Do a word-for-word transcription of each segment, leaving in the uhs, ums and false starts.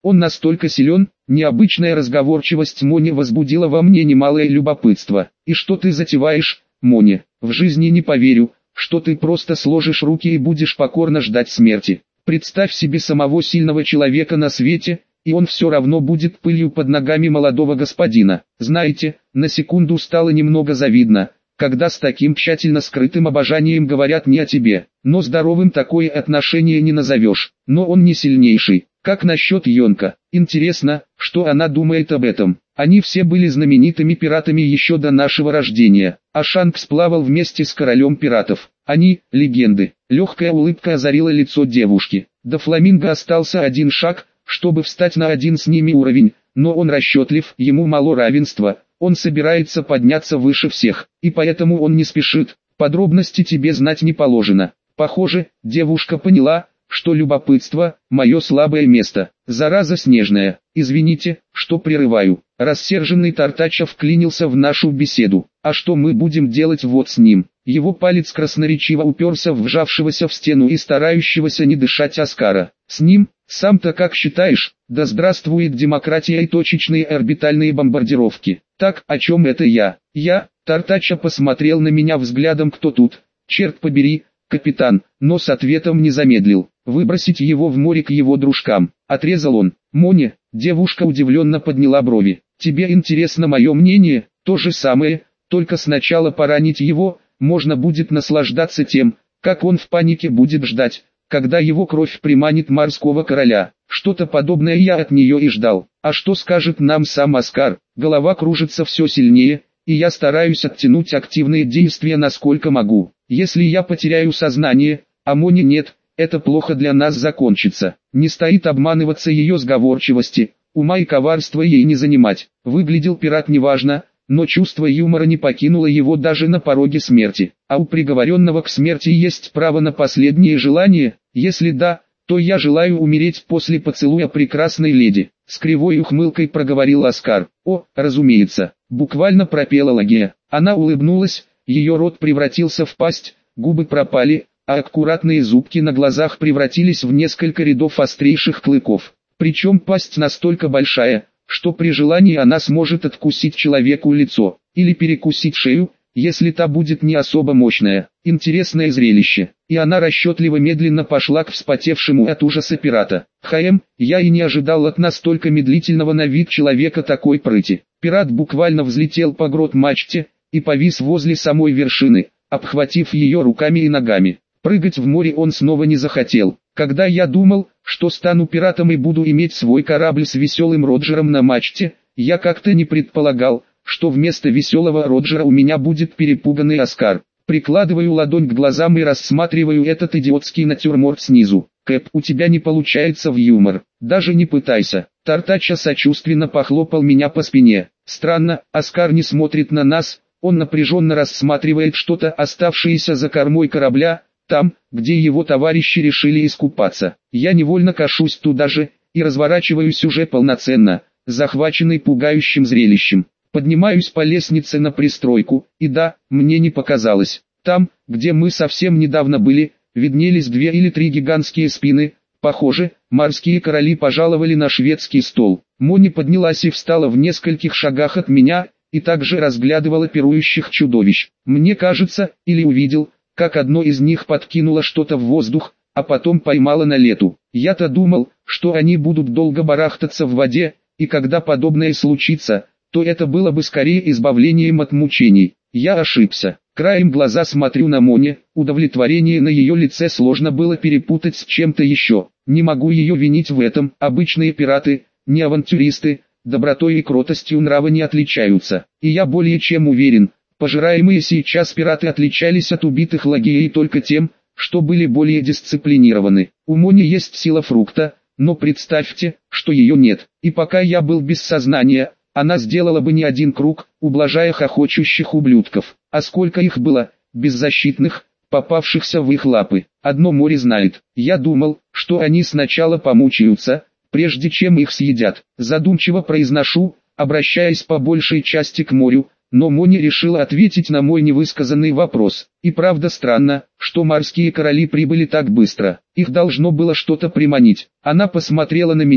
Он настолько силен, необычная разговорчивость Мони возбудила во мне немалое любопытство. И что ты затеваешь, Мони? В жизни не поверю, что ты просто сложишь руки и будешь покорно ждать смерти. Представь себе самого сильного человека на свете, и он все равно будет пылью под ногами молодого господина. Знаете, на секунду стало немного завидно, когда с таким тщательно скрытым обожанием говорят не о тебе. Но здоровым такое отношение не назовешь. Но он не сильнейший. Как насчет Йонка? Интересно, что она думает об этом. Они все были знаменитыми пиратами еще до нашего рождения, а Шанкс плавал вместе с королем пиратов. Они – легенды. Легкая улыбка озарила лицо девушки. До Фламинго остался один шаг, чтобы встать на один с ними уровень, но он расчетлив, ему мало равенства, он собирается подняться выше всех, и поэтому он не спешит. Подробности тебе знать не положено. Похоже, девушка поняла, что любопытство – мое слабое место. Зараза снежная. Извините, что прерываю. Рассерженный Тартача вклинился в нашу беседу. А что мы будем делать вот с ним? Его палец красноречиво уперся в вжавшегося в стену и старающегося не дышать Оскара. С ним, сам-то как считаешь, да здравствует демократия и точечные орбитальные бомбардировки. Так, о чем это я? Я, Тартача посмотрел на меня взглядом, кто тут? Черт побери, капитан, но с ответом не замедлил. Выбросить его в море к его дружкам. Отрезал он. Мони, девушка удивленно подняла брови. Тебе интересно мое мнение? То же самое, только сначала поранить его, можно будет наслаждаться тем, как он в панике будет ждать, когда его кровь приманит морского короля. Что-то подобное я от нее и ждал. А что скажет нам сам Оскар? Голова кружится все сильнее, и я стараюсь оттянуть активные действия насколько могу. Если я потеряю сознание, а Мони нет, это плохо для нас закончится. Не стоит обманываться ее сговорчивости, ума и коварства ей не занимать. Выглядел пират неважно, но чувство юмора не покинуло его даже на пороге смерти. А у приговоренного к смерти есть право на последнее желание? Если да, то я желаю умереть после поцелуя прекрасной леди. С кривой ухмылкой проговорил Оскар. О, разумеется, буквально пропела Лагия. Она улыбнулась, ее рот превратился в пасть, губы пропали, а аккуратные зубки на глазах превратились в несколько рядов острейших клыков. Причем пасть настолько большая, что при желании она сможет откусить человеку лицо, или перекусить шею, если та будет не особо мощная. Интересное зрелище. И она расчетливо медленно пошла к вспотевшему от ужаса пирата. Хаем, я и не ожидал от настолько медлительного на вид человека такой прыти. Пират буквально взлетел по грот-мачте и повис возле самой вершины, обхватив ее руками и ногами. Прыгать в море он снова не захотел. Когда я думал, что стану пиратом и буду иметь свой корабль с веселым Роджером на мачте, я как-то не предполагал, что вместо веселого Роджера у меня будет перепуганный Оскар. Прикладываю ладонь к глазам и рассматриваю этот идиотский натюрморт снизу. Кэп, у тебя не получается в юмор. Даже не пытайся. Тартача сочувственно похлопал меня по спине. Странно, Оскар не смотрит на нас, он напряженно рассматривает что-то, оставшееся за кормой корабля, там, где его товарищи решили искупаться. Я невольно кашусь туда же, и разворачиваюсь уже полноценно, захваченный пугающим зрелищем. Поднимаюсь по лестнице на пристройку, и да, мне не показалось. Там, где мы совсем недавно были, виднелись две или три гигантские спины. Похоже, морские короли пожаловали на шведский стол. Мони поднялась и встала в нескольких шагах от меня, и также разглядывала пирующих чудовищ. Мне кажется, или увидел, как одно из них подкинуло что-то в воздух, а потом поймало на лету. Я-то думал, что они будут долго барахтаться в воде, и когда подобное случится, то это было бы скорее избавлением от мучений. Я ошибся. Краем глаза смотрю на Мони, удовлетворение на ее лице сложно было перепутать с чем-то еще. Не могу ее винить в этом, обычные пираты, не авантюристы, добротой и кротостью нрава не отличаются. И я более чем уверен, пожираемые сейчас пираты отличались от убитых лагеей только тем, что были более дисциплинированы. У Мони есть сила фрукта, но представьте, что ее нет. И пока я был без сознания, она сделала бы не один круг, ублажая хохочущих ублюдков. А сколько их было, беззащитных, попавшихся в их лапы. Одно море знает. Я думал, что они сначала помучаются, прежде чем их съедят. Задумчиво произношу, обращаясь по большей части к морю, но Мони решила ответить на мой невысказанный вопрос. И правда странно, что морские короли прибыли так быстро. Их должно было что-то приманить. Она посмотрела на меня,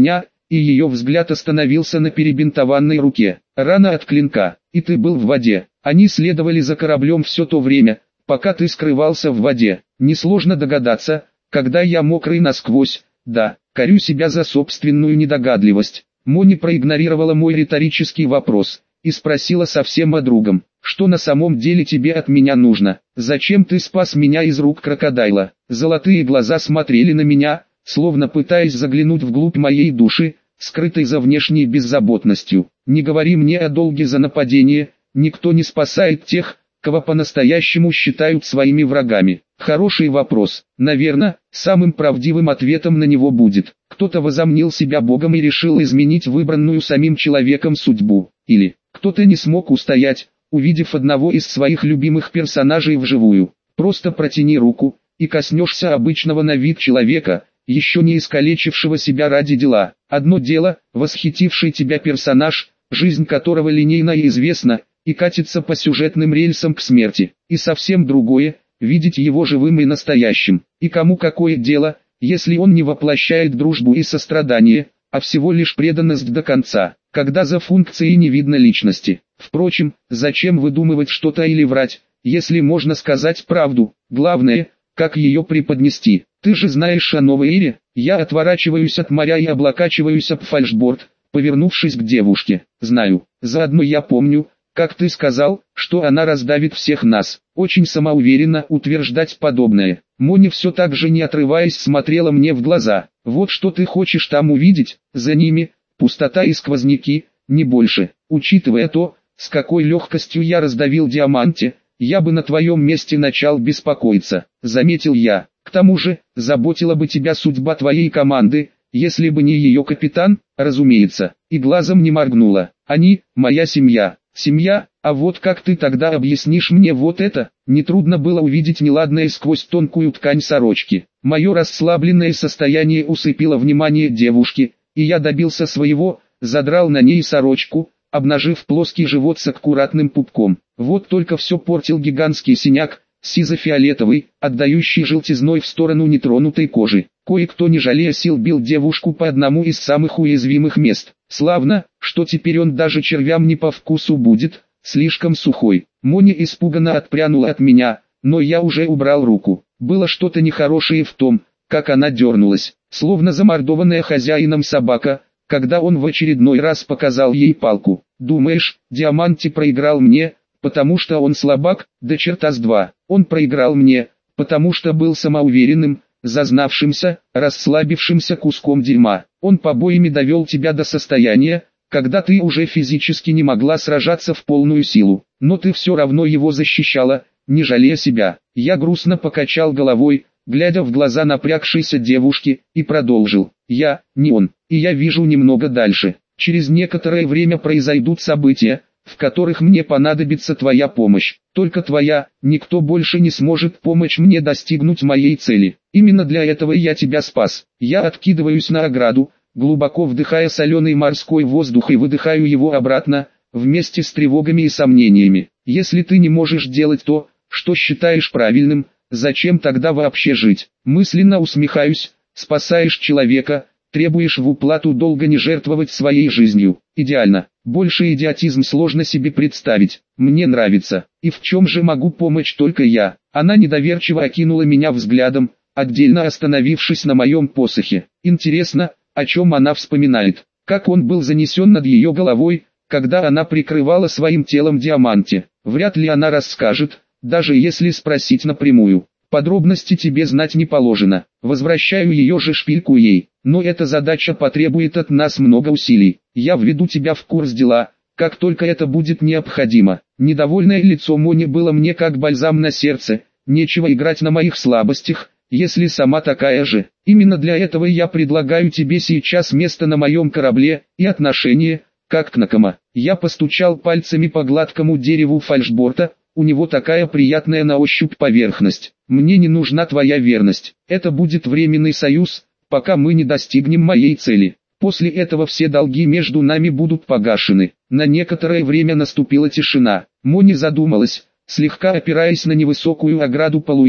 и ее взгляд остановился на перебинтованной руке. Рана от клинка, и ты был в воде. Они следовали за кораблем все то время, пока ты скрывался в воде. Несложно догадаться, когда я мокрый насквозь. Да, корю себя за собственную недогадливость. Мони проигнорировала мой риторический вопрос и спросила совсем о другом. Что на самом деле тебе от меня нужно? Зачем ты спас меня из рук крокодайла? Золотые глаза смотрели на меня, словно пытаясь заглянуть вглубь моей души, скрытой за внешней беззаботностью. Не говори мне о долге за нападение, никто не спасает тех, кого по-настоящему считают своими врагами. Хороший вопрос. Наверное, самым правдивым ответом на него будет: кто-то возомнил себя богом и решил изменить выбранную самим человеком судьбу. Или кто-то не смог устоять, увидев одного из своих любимых персонажей вживую. Просто протяни руку, и коснешься обычного на вид человека, еще не искалечившего себя ради дела. Одно дело, восхитивший тебя персонаж, жизнь которого линейна и известна, и катится по сюжетным рельсам к смерти. И совсем другое, видеть его живым и настоящим. И кому какое дело, если он не воплощает дружбу и сострадание, а всего лишь преданность до конца, когда за функцией не видно личности. Впрочем, зачем выдумывать что-то или врать, если можно сказать правду? Главное, как ее преподнести. Ты же знаешь о Новой Эре. Я отворачиваюсь от моря и облокачиваюсь об фальшборд, повернувшись к девушке. Знаю, заодно я помню, как ты сказал, что она раздавит всех нас. Очень самоуверенно утверждать подобное. Мони все так же не отрываясь смотрела мне в глаза. Вот что ты хочешь там увидеть, за ними, пустота и сквозняки, не больше. Учитывая то, с какой легкостью я раздавил Диаманте, я бы на твоем месте начал беспокоиться, заметил я. К тому же, заботила бы тебя судьба твоей команды, если бы не ее капитан, разумеется, и глазом не моргнула. Они, моя семья. Семья, а вот как ты тогда объяснишь мне вот это? Нетрудно было увидеть неладное сквозь тонкую ткань сорочки. Мое расслабленное состояние усыпило внимание девушки, и я добился своего, задрал на ней сорочку, обнажив плоский живот с аккуратным пупком. Вот только все портил гигантский синяк, сизо-фиолетовый, отдающий желтизной в сторону нетронутой кожи. Кое-кто не жалея сил бил девушку по одному из самых уязвимых мест. Славно, что теперь он даже червям не по вкусу будет, слишком сухой. Моня испуганно отпрянула от меня, но я уже убрал руку. Было что-то нехорошее в том, как она дернулась, словно замордованная хозяином собака, когда он в очередной раз показал ей палку. Думаешь, Диаманти проиграл мне, потому что он слабак? Да черта с два. Он проиграл мне, потому что был самоуверенным, зазнавшимся, расслабившимся куском дерьма. Он побоями довел тебя до состояния, когда ты уже физически не могла сражаться в полную силу, но ты все равно его защищала, не жалея себя. Я грустно покачал головой, глядя в глаза напрягшейся девушки, и продолжил. Я, не он, и я вижу немного дальше. Через некоторое время произойдут события, в которых мне понадобится твоя помощь. Только твоя, никто больше не сможет помочь мне достигнуть моей цели. Именно для этого я тебя спас. Я откидываюсь на ограду, глубоко вдыхая соленый морской воздух и выдыхаю его обратно, вместе с тревогами и сомнениями. Если ты не можешь делать то, что считаешь правильным, зачем тогда вообще жить? Мысленно усмехаюсь. Спасаешь человека, требуешь в уплату долга не жертвовать своей жизнью. Идеально. Больше идиотизм сложно себе представить. Мне нравится. И в чем же могу помочь только я? Она недоверчиво окинула меня взглядом, отдельно остановившись на моем посохе. Интересно, о чем она вспоминает. Как он был занесен над ее головой, когда она прикрывала своим телом Диаманте. Вряд ли она расскажет, даже если спросить напрямую. Подробности тебе знать не положено. Возвращаю ее же шпильку ей. Но эта задача потребует от нас много усилий. Я введу тебя в курс дела, как только это будет необходимо. Недовольное лицо Мони было мне как бальзам на сердце. Нечего играть на моих слабостях, если сама такая же. Именно для этого я предлагаю тебе сейчас место на моем корабле и отношение, как к Накама. Я постучал пальцами по гладкому дереву фальшборта. У него такая приятная на ощупь поверхность. Мне не нужна твоя верность. Это будет временный союз, пока мы не достигнем моей цели. После этого все долги между нами будут погашены. На некоторое время наступила тишина. Мони задумалась, слегка опираясь на невысокую ограду полуюта,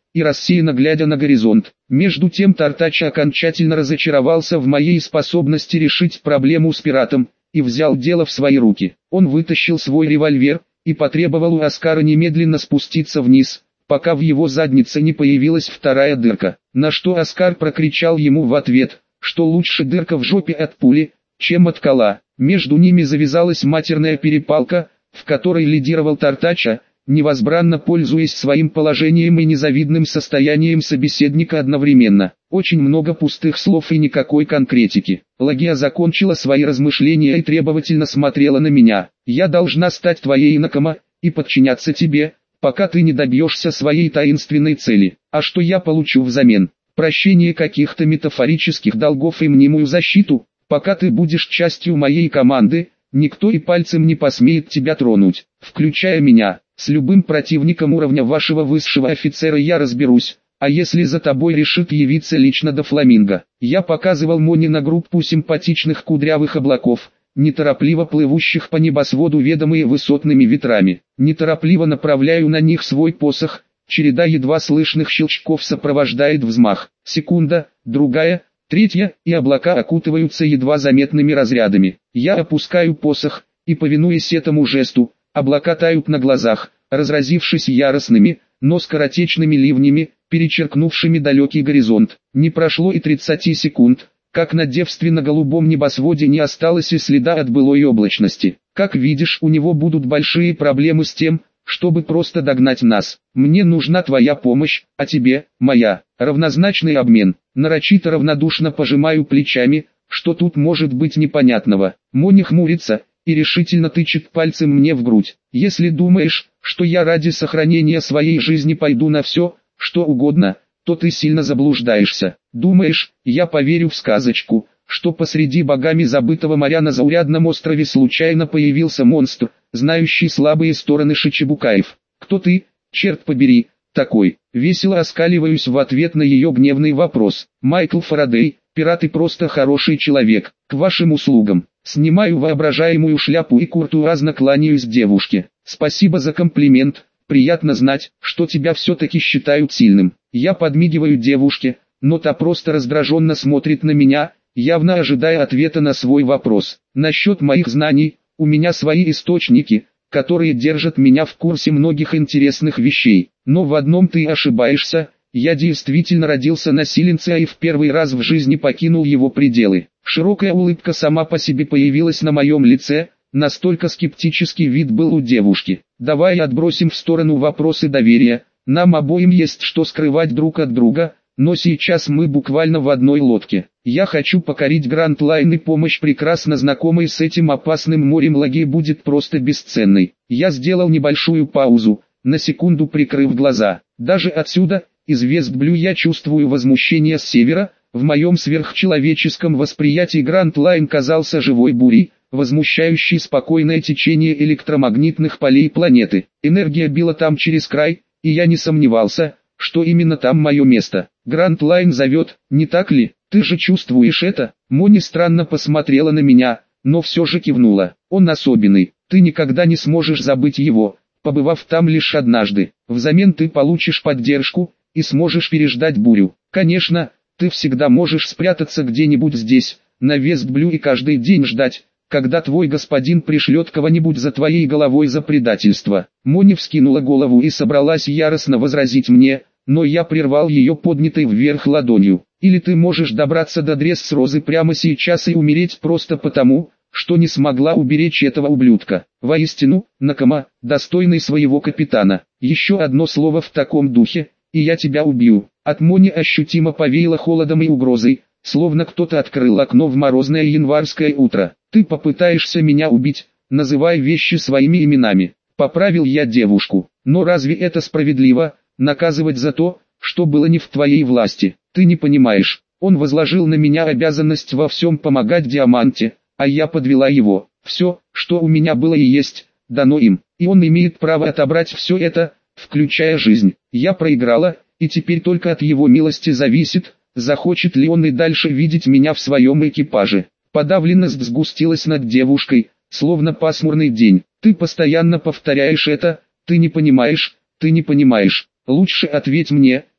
и рассеянно глядя на горизонт. Между тем Тартач окончательно разочаровался в моей способности решить проблему с пиратом, и взял дело в свои руки. Он вытащил свой револьвер, и потребовал у Оскара немедленно спуститься вниз, пока в его заднице не появилась вторая дырка. На что Оскар прокричал ему в ответ, что лучше дырка в жопе от пули, чем от кола. Между ними завязалась матерная перепалка, в которой лидировал Тартача, невозбранно пользуясь своим положением и незавидным состоянием собеседника одновременно. Очень много пустых слов и никакой конкретики. Лагия закончила свои размышления и требовательно смотрела на меня. «Я должна стать твоей Накама, и подчиняться тебе, пока ты не добьешься своей таинственной цели. А что я получу взамен? Прощение каких-то метафорических долгов и мнимую защиту? Пока ты будешь частью моей команды, никто и пальцем не посмеет тебя тронуть, включая меня. С любым противником уровня вашего высшего офицера я разберусь, а если за тобой решит явиться лично до Фламинго». Я показывал Моне на группу симпатичных кудрявых облаков, неторопливо плывущих по небосводу ведомые высотными ветрами. Неторопливо направляю на них свой посох, череда едва слышных щелчков сопровождает взмах. Секунда, другая, третья, и облака окутываются едва заметными разрядами. Я опускаю посох, и повинуясь этому жесту, облака тают на глазах, разразившись яростными, но скоротечными ливнями, перечеркнувшими далекий горизонт. Не прошло и тридцати секунд, как на девственно-голубом небосводе не осталось и следа от былой облачности. Как видишь, у него будут большие проблемы с тем, чтобы просто догнать нас. Мне нужна твоя помощь, а тебе – моя. Равнозначный обмен. Нарочито равнодушно пожимаю плечами, что тут может быть непонятного. Мони хмурится и решительно тычет пальцем мне в грудь. Если думаешь, что я ради сохранения своей жизни пойду на все, что угодно, то ты сильно заблуждаешься. Думаешь, я поверю в сказочку, что посреди богами забытого моря на заурядном острове случайно появился монстр, знающий слабые стороны шичибукаев? Кто ты, черт побери, такой? Весело оскаливаюсь в ответ на ее гневный вопрос. Майкл Фарадей, пират и просто хороший человек, к вашим услугам. Снимаю воображаемую шляпу и куртуазно кланяюсь девушке. Спасибо за комплимент, приятно знать, что тебя все-таки считают сильным. Я подмигиваю девушке, но та просто раздраженно смотрит на меня, явно ожидая ответа на свой вопрос. Насчет моих знаний, у меня свои источники, которые держат меня в курсе многих интересных вещей. Но в одном ты ошибаешься, я действительно родился на Силенце и в первый раз в жизни покинул его пределы. Широкая улыбка сама по себе появилась на моем лице, настолько скептический вид был у девушки. Давай отбросим в сторону вопросы доверия, нам обоим есть что скрывать друг от друга, но сейчас мы буквально в одной лодке. Я хочу покорить Гранд Лайн, и помощь прекрасно знакомой с этим опасным морем Лагии будет просто бесценной. Я сделал небольшую паузу, на секунду прикрыв глаза. Даже отсюда, из Вестблю, я чувствую возмущение с севера. В моем сверхчеловеческом восприятии Гранд Лайн казался живой бурей, возмущающей спокойное течение электромагнитных полей планеты. Энергия била там через край, и я не сомневался, что именно там мое место. Гранд Лайн зовет, не так ли? Ты же чувствуешь это? Мони странно посмотрела на меня, но все же кивнула. Он особенный, ты никогда не сможешь забыть его, побывав там лишь однажды. Взамен ты получишь поддержку и сможешь переждать бурю. Конечно, ты всегда можешь спрятаться где-нибудь здесь, на Вестблю, и каждый день ждать, когда твой господин пришлет кого-нибудь за твоей головой за предательство. Мони вскинула голову и собралась яростно возразить мне, но я прервал ее поднятой вверх ладонью. Или ты можешь добраться до Дресс-Розы прямо сейчас и умереть просто потому, что не смогла уберечь этого ублюдка. Воистину, Накама, достойный своего капитана. Еще одно слово в таком духе, и я тебя убью. От Мони ощутимо повеяло холодом и угрозой, словно кто-то открыл окно в морозное январское утро. Ты попытаешься меня убить, называя вещи своими именами. Поправил я девушку. Но разве это справедливо, наказывать за то, что было не в твоей власти? Ты не понимаешь, он возложил на меня обязанность во всем помогать Диаманте, а я подвела его. Все, что у меня было и есть, дано им, и он имеет право отобрать все это, включая жизнь. Я проиграла, и теперь только от его милости зависит, захочет ли он и дальше видеть меня в своем экипаже. Подавленность сгустилась над девушкой, словно пасмурный день. Ты постоянно повторяешь это, ты не понимаешь, ты не понимаешь. Лучше ответь мне,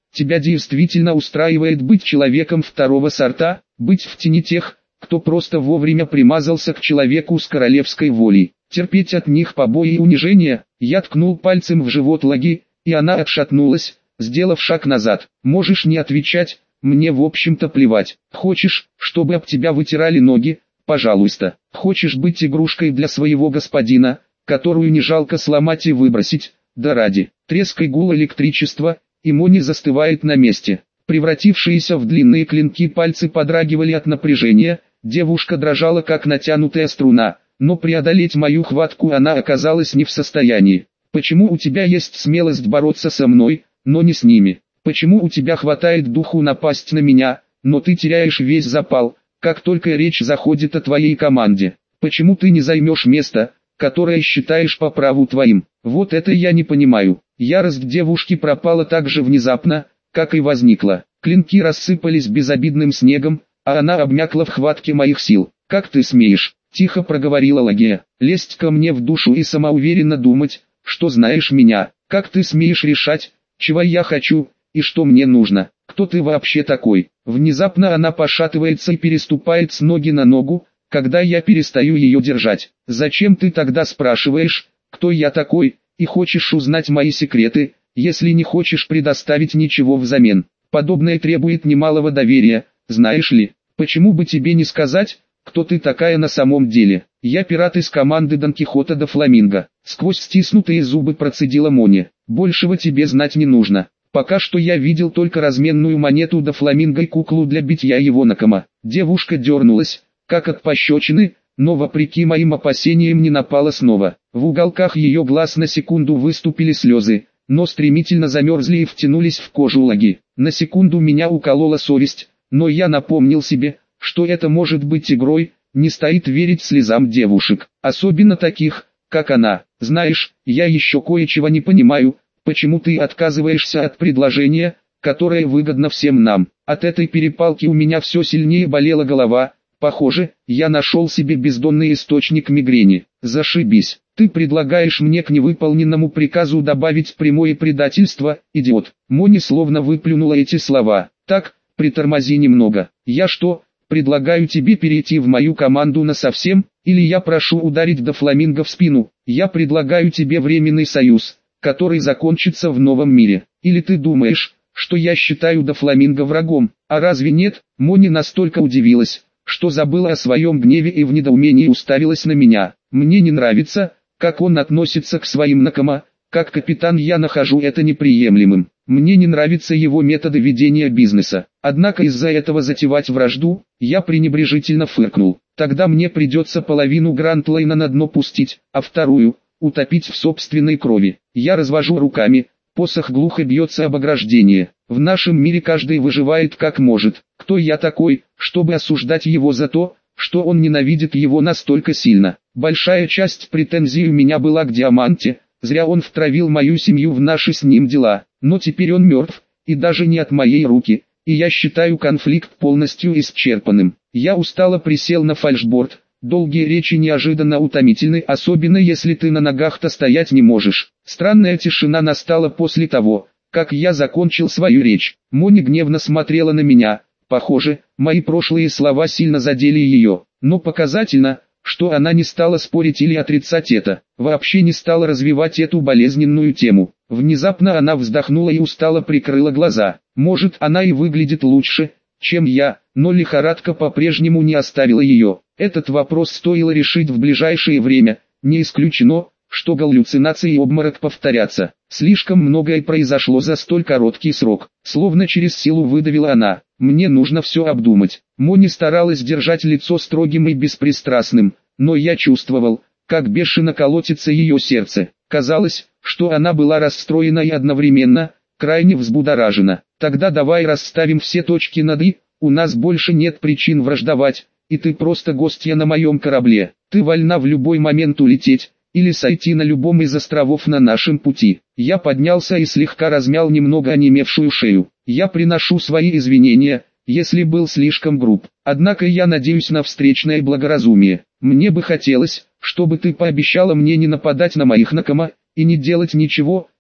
тебя действительно устраивает быть человеком второго сорта, быть в тени тех, кто просто вовремя примазался к человеку с королевской волей, терпеть от них побои и унижения. Я ткнул пальцем в живот Лаги, и она отшатнулась, сделав шаг назад. Можешь не отвечать, мне в общем-то плевать. Хочешь, чтобы об тебя вытирали ноги? Пожалуйста. Хочешь быть игрушкой для своего господина, которую не жалко сломать и выбросить? Да ради. Треск и гул электричества, и Мони застывает на месте. Превратившиеся в длинные клинки пальцы подрагивали от напряжения, девушка дрожала как натянутая струна, но преодолеть мою хватку она оказалась не в состоянии. Почему у тебя есть смелость бороться со мной, но не с ними? Почему у тебя хватает духу напасть на меня, но ты теряешь весь запал, как только речь заходит о твоей команде? Почему ты не займешь место, которое считаешь по праву твоим? Вот это я не понимаю. Ярость девушки пропала так же внезапно, как и возникла. Клинки рассыпались безобидным снегом, а она обмякла в хватке моих сил. «Как ты смеешь?» – тихо проговорила Лагия. «Лезть ко мне в душу и самоуверенно думать, что знаешь меня. Как ты смеешь решать, чего я хочу и что мне нужно? Кто ты вообще такой?» Внезапно она пошатывается и переступает с ноги на ногу, когда я перестаю ее держать. «Зачем ты тогда спрашиваешь, кто я такой, и хочешь узнать мои секреты, если не хочешь предоставить ничего взамен? Подобное требует немалого доверия, знаешь ли. Почему бы тебе не сказать, кто ты такая на самом деле?» «Я пират из команды Дон Кихота де Фламинго», — сквозь стиснутые зубы процедила Мони. «Большего тебе знать не нужно. Пока что я видел только разменную монету до Фламинго и куклу для битья его Накама». Девушка дернулась, как от пощечины, но вопреки моим опасениям не напала снова. В уголках ее глаз на секунду выступили слезы, но стремительно замерзли и втянулись в кожу Лаги. На секунду меня уколола совесть, но я напомнил себе, что это может быть игрой, не стоит верить слезам девушек, особенно таких, как она. «Знаешь, я еще кое-чего не понимаю, почему ты отказываешься от предложения, которое выгодно всем нам?» От этой перепалки у меня все сильнее болела голова. Похоже, я нашел себе бездонный источник мигрени. «Зашибись, ты предлагаешь мне к невыполненному приказу добавить прямое предательство, идиот». Мони словно выплюнула эти слова. «Так, притормози немного. Я что, предлагаю тебе перейти в мою команду насовсем, или я прошу ударить до Фламинго в спину? Я предлагаю тебе временный союз, который закончится в новом мире. Или ты думаешь, что я считаю до Фламинго врагом? А разве нет?» Мони настолько удивилась, что забыла о своем гневе и в недоумении уставилась на меня. «Мне не нравится, как он относится к своим Накама. Как капитан я нахожу это неприемлемым. Мне не нравятся его методы ведения бизнеса. Однако из-за этого затевать вражду, я пренебрежительно фыркнул. Тогда мне придется половину Грантлайна на дно пустить, а вторую – утопить в собственной крови». Я развожу руками, посох глухо бьется об ограждение. В нашем мире каждый выживает как может. Кто я такой, чтобы осуждать его за то, что он ненавидит его настолько сильно? Большая часть претензий у меня была к Диаманте. Зря он втравил мою семью в наши с ним дела, но теперь он мертв, и даже не от моей руки, и я считаю конфликт полностью исчерпанным. Я устало присел на фальшборд. Долгие речи неожиданно утомительны, особенно если ты на ногах-то стоять не можешь. Странная тишина настала после того, как я закончил свою речь. Мони гневно смотрела на меня. Похоже, мои прошлые слова сильно задели ее, но показательно, что она не стала спорить или отрицать это, вообще не стала развивать эту болезненную тему. Внезапно она вздохнула и устало прикрыла глаза. Может, она и выглядит лучше, чем я, но лихорадка по-прежнему не оставила ее. Этот вопрос стоило решить в ближайшее время. Не исключено, что галлюцинации и обморок повторятся. Слишком многое произошло за столь короткий срок. Словно через силу выдавила она. «Мне нужно все обдумать». Мони старалась держать лицо строгим и беспристрастным, но я чувствовал, как бешено колотится ее сердце. Казалось, что она была расстроена и одновременно крайне взбудоражена. «Тогда давай расставим все точки над «и», у нас больше нет причин враждовать, и ты просто гостья на моем корабле. Ты вольна в любой момент улететь, или сойти на любом из островов на нашем пути». Я поднялся и слегка размял немного онемевшую шею. «Я приношу свои извинения, если был слишком груб. Однако я надеюсь на встречное благоразумие. Мне бы хотелось, чтобы ты пообещала мне не нападать на моих Накама, и не делать ничего,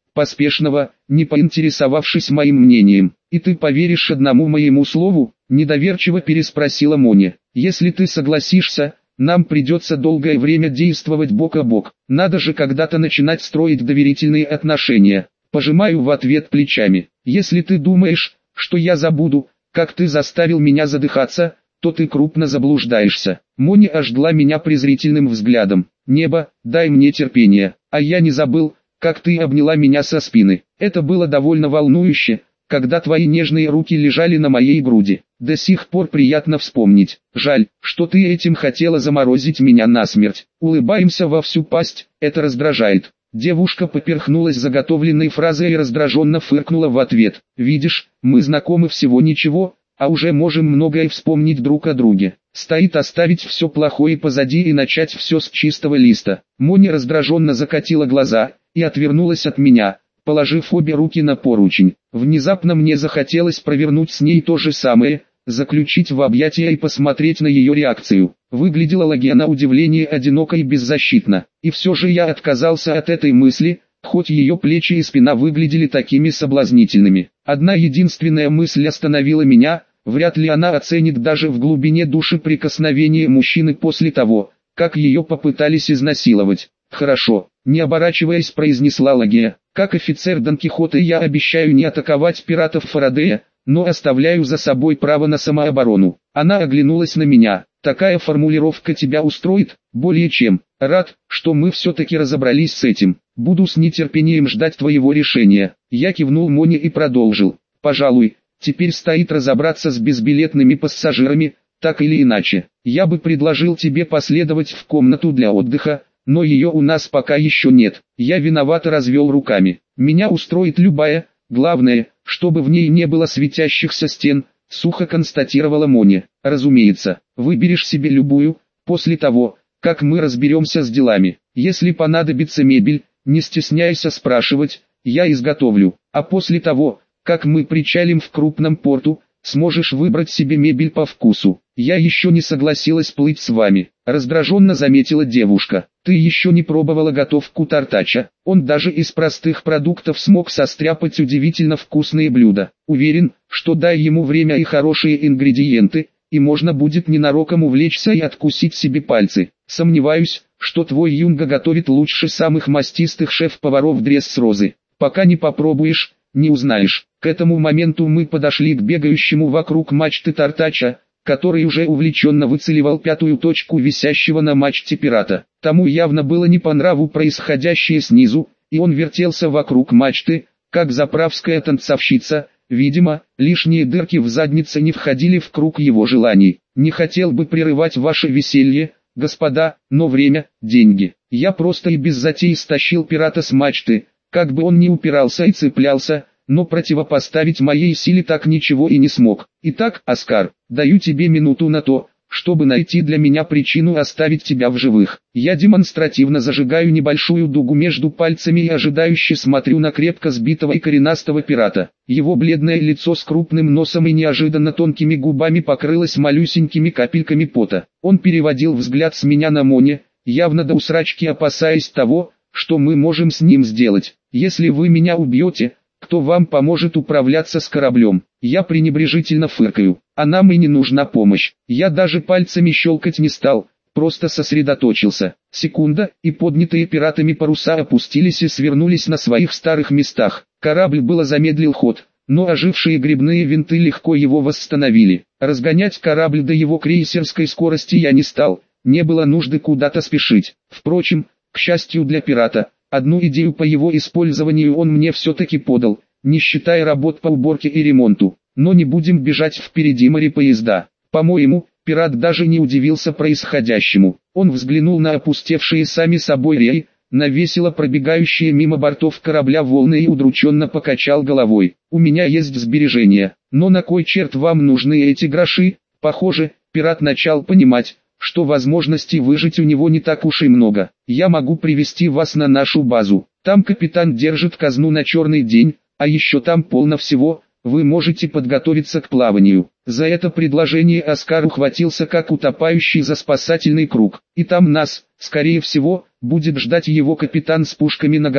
поспешного, не поинтересовавшись моим мнением. «И ты поверишь одному моему слову?» – недоверчиво переспросила Моня. «Если ты согласишься, нам придется долгое время действовать бок о бок. Надо же когда-то начинать строить доверительные отношения». Пожимаю в ответ плечами. «Если ты думаешь, что я забуду, как ты заставил меня задыхаться, то ты крупно заблуждаешься». Моня ожгла меня презрительным взглядом. «Небо, дай мне терпение, а я не забыл, как ты обняла меня со спины. Это было довольно волнующе, когда твои нежные руки лежали на моей груди. До сих пор приятно вспомнить. Жаль, что ты этим хотела заморозить меня насмерть». Улыбаемся во всю пасть, это раздражает. Девушка поперхнулась заготовленной фразой и раздраженно фыркнула в ответ. «Видишь, мы знакомы всего ничего, а уже можем многое вспомнить друг о друге. Стоит оставить все плохое позади и начать все с чистого листа». Моня раздраженно закатила глаза и отвернулась от меня, положив обе руки на поручень. Внезапно мне захотелось провернуть с ней то же самое, заключить в объятия и посмотреть на ее реакцию. Выглядела Лагия на удивление одиноко и беззащитно. И все же я отказался от этой мысли, хоть ее плечи и спина выглядели такими соблазнительными. Одна единственная мысль остановила меня: вряд ли она оценит даже в глубине души прикосновение мужчины после того, как ее попытались изнасиловать. «Хорошо», — не оборачиваясь, произнесла Лагия. «Как офицер Дон Кихота я обещаю не атаковать пиратов Фарадея, но оставляю за собой право на самооборону». Она оглянулась на меня. «Такая формулировка тебя устроит?» «Более чем. Рад, что мы все-таки разобрались с этим. Буду с нетерпением ждать твоего решения». Я кивнул Моне и продолжил. «Пожалуй, теперь стоит разобраться с безбилетными пассажирами, так или иначе. Я бы предложил тебе последовать в комнату для отдыха, но ее у нас пока еще нет». Я виновато развел руками. «Меня устроит любая, главное, чтобы в ней не было светящихся стен», — сухо констатировала Моня. «Разумеется, выберешь себе любую, после того, как мы разберемся с делами. Если понадобится мебель, не стесняйся спрашивать, я изготовлю. А после того, как мы причалим в крупном порту, сможешь выбрать себе мебель по вкусу. Я еще не согласилась плыть с вами», — раздраженно заметила девушка. «Ты еще не пробовала готовку Тартача. Он даже из простых продуктов смог состряпать удивительно вкусные блюда. Уверен, что дай ему время и хорошие ингредиенты, и можно будет ненароком увлечься и откусить себе пальцы. Сомневаюсь, что твой Юнга готовит лучше самых мастистых шеф-поваров Дресс-Розы. Пока не попробуешь, не узнаешь». К этому моменту мы подошли к бегающему вокруг мачты Тартача, который уже увлеченно выцеливал пятую точку висящего на мачте пирата. Тому явно было не по нраву происходящее снизу, и он вертелся вокруг мачты, как заправская танцовщица. Видимо, лишние дырки в заднице не входили в круг его желаний. «Не хотел бы прерывать ваше веселье, господа, но время – деньги. Я просто и без затей стащил пирата с мачты, как бы он ни упирался и цеплялся, но противопоставить моей силе так ничего и не смог. Итак, Оскар, даю тебе минуту на то, чтобы найти для меня причину оставить тебя в живых». Я демонстративно зажигаю небольшую дугу между пальцами и ожидающе смотрю на крепко сбитого и коренастого пирата. Его бледное лицо с крупным носом и неожиданно тонкими губами покрылось малюсенькими капельками пота. Он переводил взгляд с меня на Моне, явно до усрачки опасаясь того, что мы можем с ним сделать. «Если вы меня убьете, кто вам поможет управляться с кораблем?» Я пренебрежительно фыркаю. «А нам и не нужна помощь». Я даже пальцами щелкать не стал, просто сосредоточился. Секунда, и поднятые пиратами паруса опустились и свернулись на своих старых местах. Корабль было замедлил ход, но ожившие гребные винты легко его восстановили. Разгонять корабль до его крейсерской скорости я не стал, не было нужды куда-то спешить. Впрочем, к счастью для пирата, одну идею по его использованию он мне все-таки подал, не считая работ по уборке и ремонту. Но не будем бежать впереди морепоезда. По-моему, пират даже не удивился происходящему. Он взглянул на опустевшие сами собой реи, на весело пробегающие мимо бортов корабля волны и удрученно покачал головой. «У меня есть сбережения, но на кой черт вам нужны эти гроши?» Похоже, пират начал понимать, что возможностей выжить у него не так уж и много. «Я могу привести вас на нашу базу. Там капитан держит казну на черный день, а еще там полно всего. Вы можете подготовиться к плаванию». За это предложение Оскар ухватился как утопающий за спасательный круг. «И там нас, скорее всего, будет ждать его капитан с пушками наготове.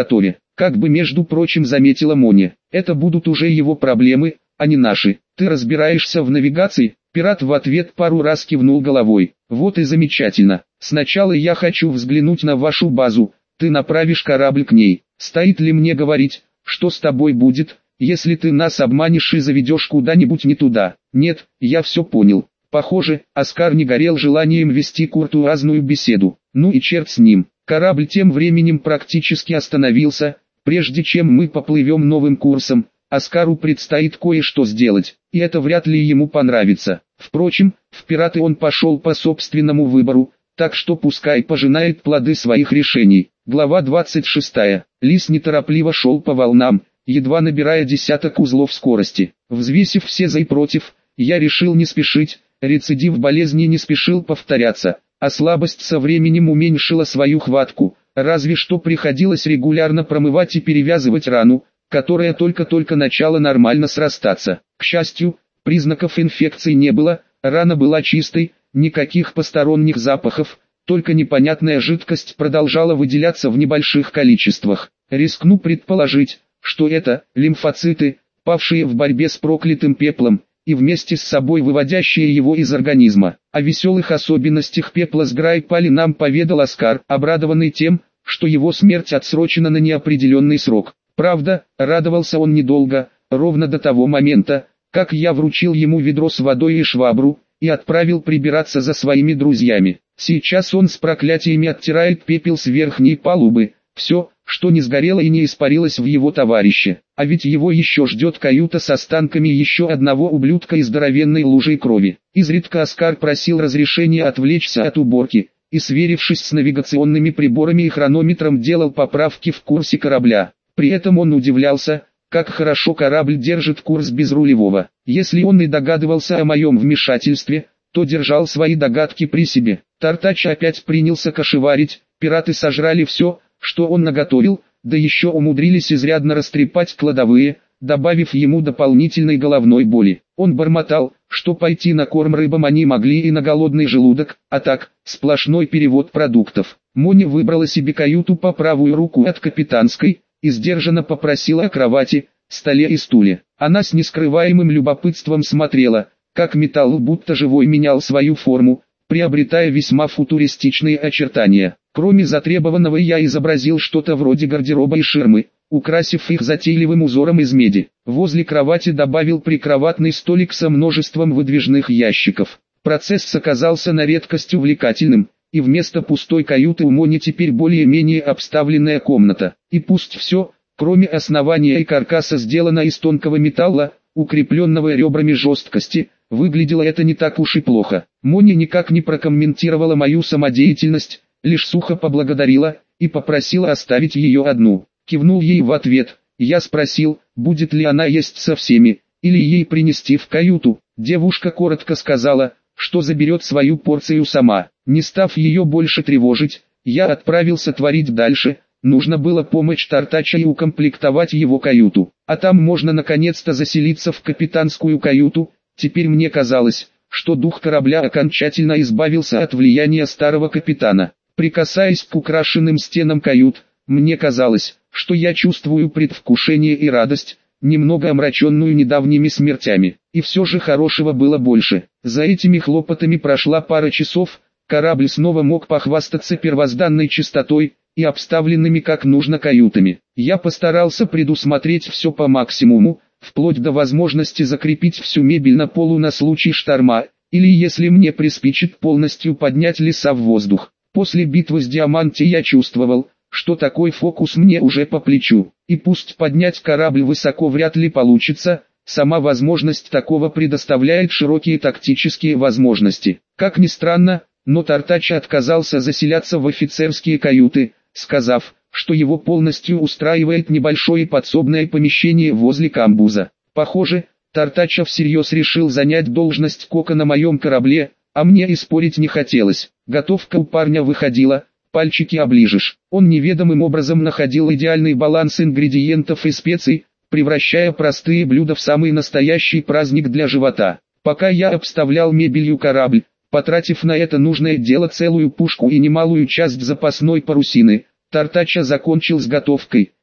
Как бы между прочим заметила Моня. Это будут уже его проблемы, а не наши. Ты разбираешься в навигации? Пират в ответ пару раз кивнул головой. Вот и замечательно. Сначала я хочу взглянуть на вашу базу. Ты направишь корабль к ней. Стоит ли мне говорить, что с тобой будет, если ты нас обманешь и заведешь куда-нибудь не туда? Нет, я все понял. Похоже, Оскар не горел желанием вести куртуазную беседу. Ну и черт с ним. Корабль тем временем практически остановился. Прежде чем мы поплывем новым курсом, Оскару предстоит кое-что сделать, и это вряд ли ему понравится. Впрочем, в пираты он пошел по собственному выбору, так что пускай пожинает плоды своих решений. Глава двадцать шестая. Лис неторопливо шел по волнам, едва набирая десяток узлов скорости. Взвесив все за и против, я решил не спешить, рецидив болезни не спешил повторяться, а слабость со временем уменьшила свою хватку, разве что приходилось регулярно промывать и перевязывать рану, которая только-только начала нормально срастаться. К счастью, признаков инфекции не было, рана была чистой, никаких посторонних запахов, только непонятная жидкость продолжала выделяться в небольших количествах. Рискну предположить, что это лимфоциты, павшие в борьбе с проклятым пеплом, и вместе с собой выводящие его из организма. О веселых особенностях пепла с Грайпали нам поведал Оскар, обрадованный тем, что его смерть отсрочена на неопределенный срок. Правда, радовался он недолго, ровно до того момента, как я вручил ему ведро с водой и швабру, и отправил прибираться за своими друзьями. Сейчас он с проклятиями оттирает пепел с верхней палубы, все, что не сгорело и не испарилось в его товарище. А ведь его еще ждет каюта с останками еще одного ублюдка и здоровенной лужей крови. Изредка Оскар просил разрешения отвлечься от уборки, и, сверившись с навигационными приборами и хронометром, делал поправки в курсе корабля. При этом он удивлялся, как хорошо корабль держит курс без рулевого. Если он и догадывался о моем вмешательстве, то держал свои догадки при себе. Тартач опять принялся кошеварить, пираты сожрали все, что он наготовил, да еще умудрились изрядно растрепать кладовые, добавив ему дополнительной головной боли. Он бормотал, что пойти на корм рыбам они могли и на голодный желудок, а так, сплошной перевод продуктов. Моня выбрала себе каюту по правую руку от капитанской, и сдержанно попросила о кровати, столе и стуле. Она с нескрываемым любопытством смотрела, как металл будто живой менял свою форму, приобретая весьма футуристичные очертания. Кроме затребованного я изобразил что-то вроде гардероба и ширмы, украсив их затейливым узором из меди. Возле кровати добавил прикроватный столик со множеством выдвижных ящиков. Процесс оказался на редкость увлекательным, и вместо пустой каюты у Мони теперь более-менее обставленная комната. И пусть все, кроме основания и каркаса, сделано из тонкого металла, укрепленного ребрами жесткости, выглядело это не так уж и плохо. Мони никак не прокомментировала мою самодеятельность, лишь сухо поблагодарила и попросила оставить ее одну. Кивнул ей в ответ. Я спросил, будет ли она есть со всеми, или ей принести в каюту. Девушка коротко сказала, что заберет свою порцию сама. Не став ее больше тревожить, я отправился творить дальше. Нужно было помочь Тартача и укомплектовать его каюту. А там можно наконец-то заселиться в капитанскую каюту. Теперь мне казалось, что дух корабля окончательно избавился от влияния старого капитана. Прикасаясь к украшенным стенам кают, мне казалось, что я чувствую предвкушение и радость, немного омраченную недавними смертями. И все же хорошего было больше. За этими хлопотами прошла пара часов, корабль снова мог похвастаться первозданной чистотой и обставленными как нужно каютами. Я постарался предусмотреть все по максимуму, вплоть до возможности закрепить всю мебель на полу на случай шторма, или если мне приспичит полностью поднять леса в воздух. После битвы с Диаманти я чувствовал, что такой фокус мне уже по плечу, и пусть поднять корабль высоко вряд ли получится, сама возможность такого предоставляет широкие тактические возможности. Как ни странно, но Тартач отказался заселяться в офицерские каюты, сказав, что его полностью устраивает небольшое подсобное помещение возле камбуза. Похоже, Тартач всерьез решил занять должность кока на моем корабле, а мне и спорить не хотелось. Готовка у парня выходила, пальчики оближешь. Он неведомым образом находил идеальный баланс ингредиентов и специй, превращая простые блюда в самый настоящий праздник для живота. Пока я обставлял мебелью корабль, потратив на это нужное дело целую пушку и немалую часть запасной парусины, Тартача закончил с готовкой,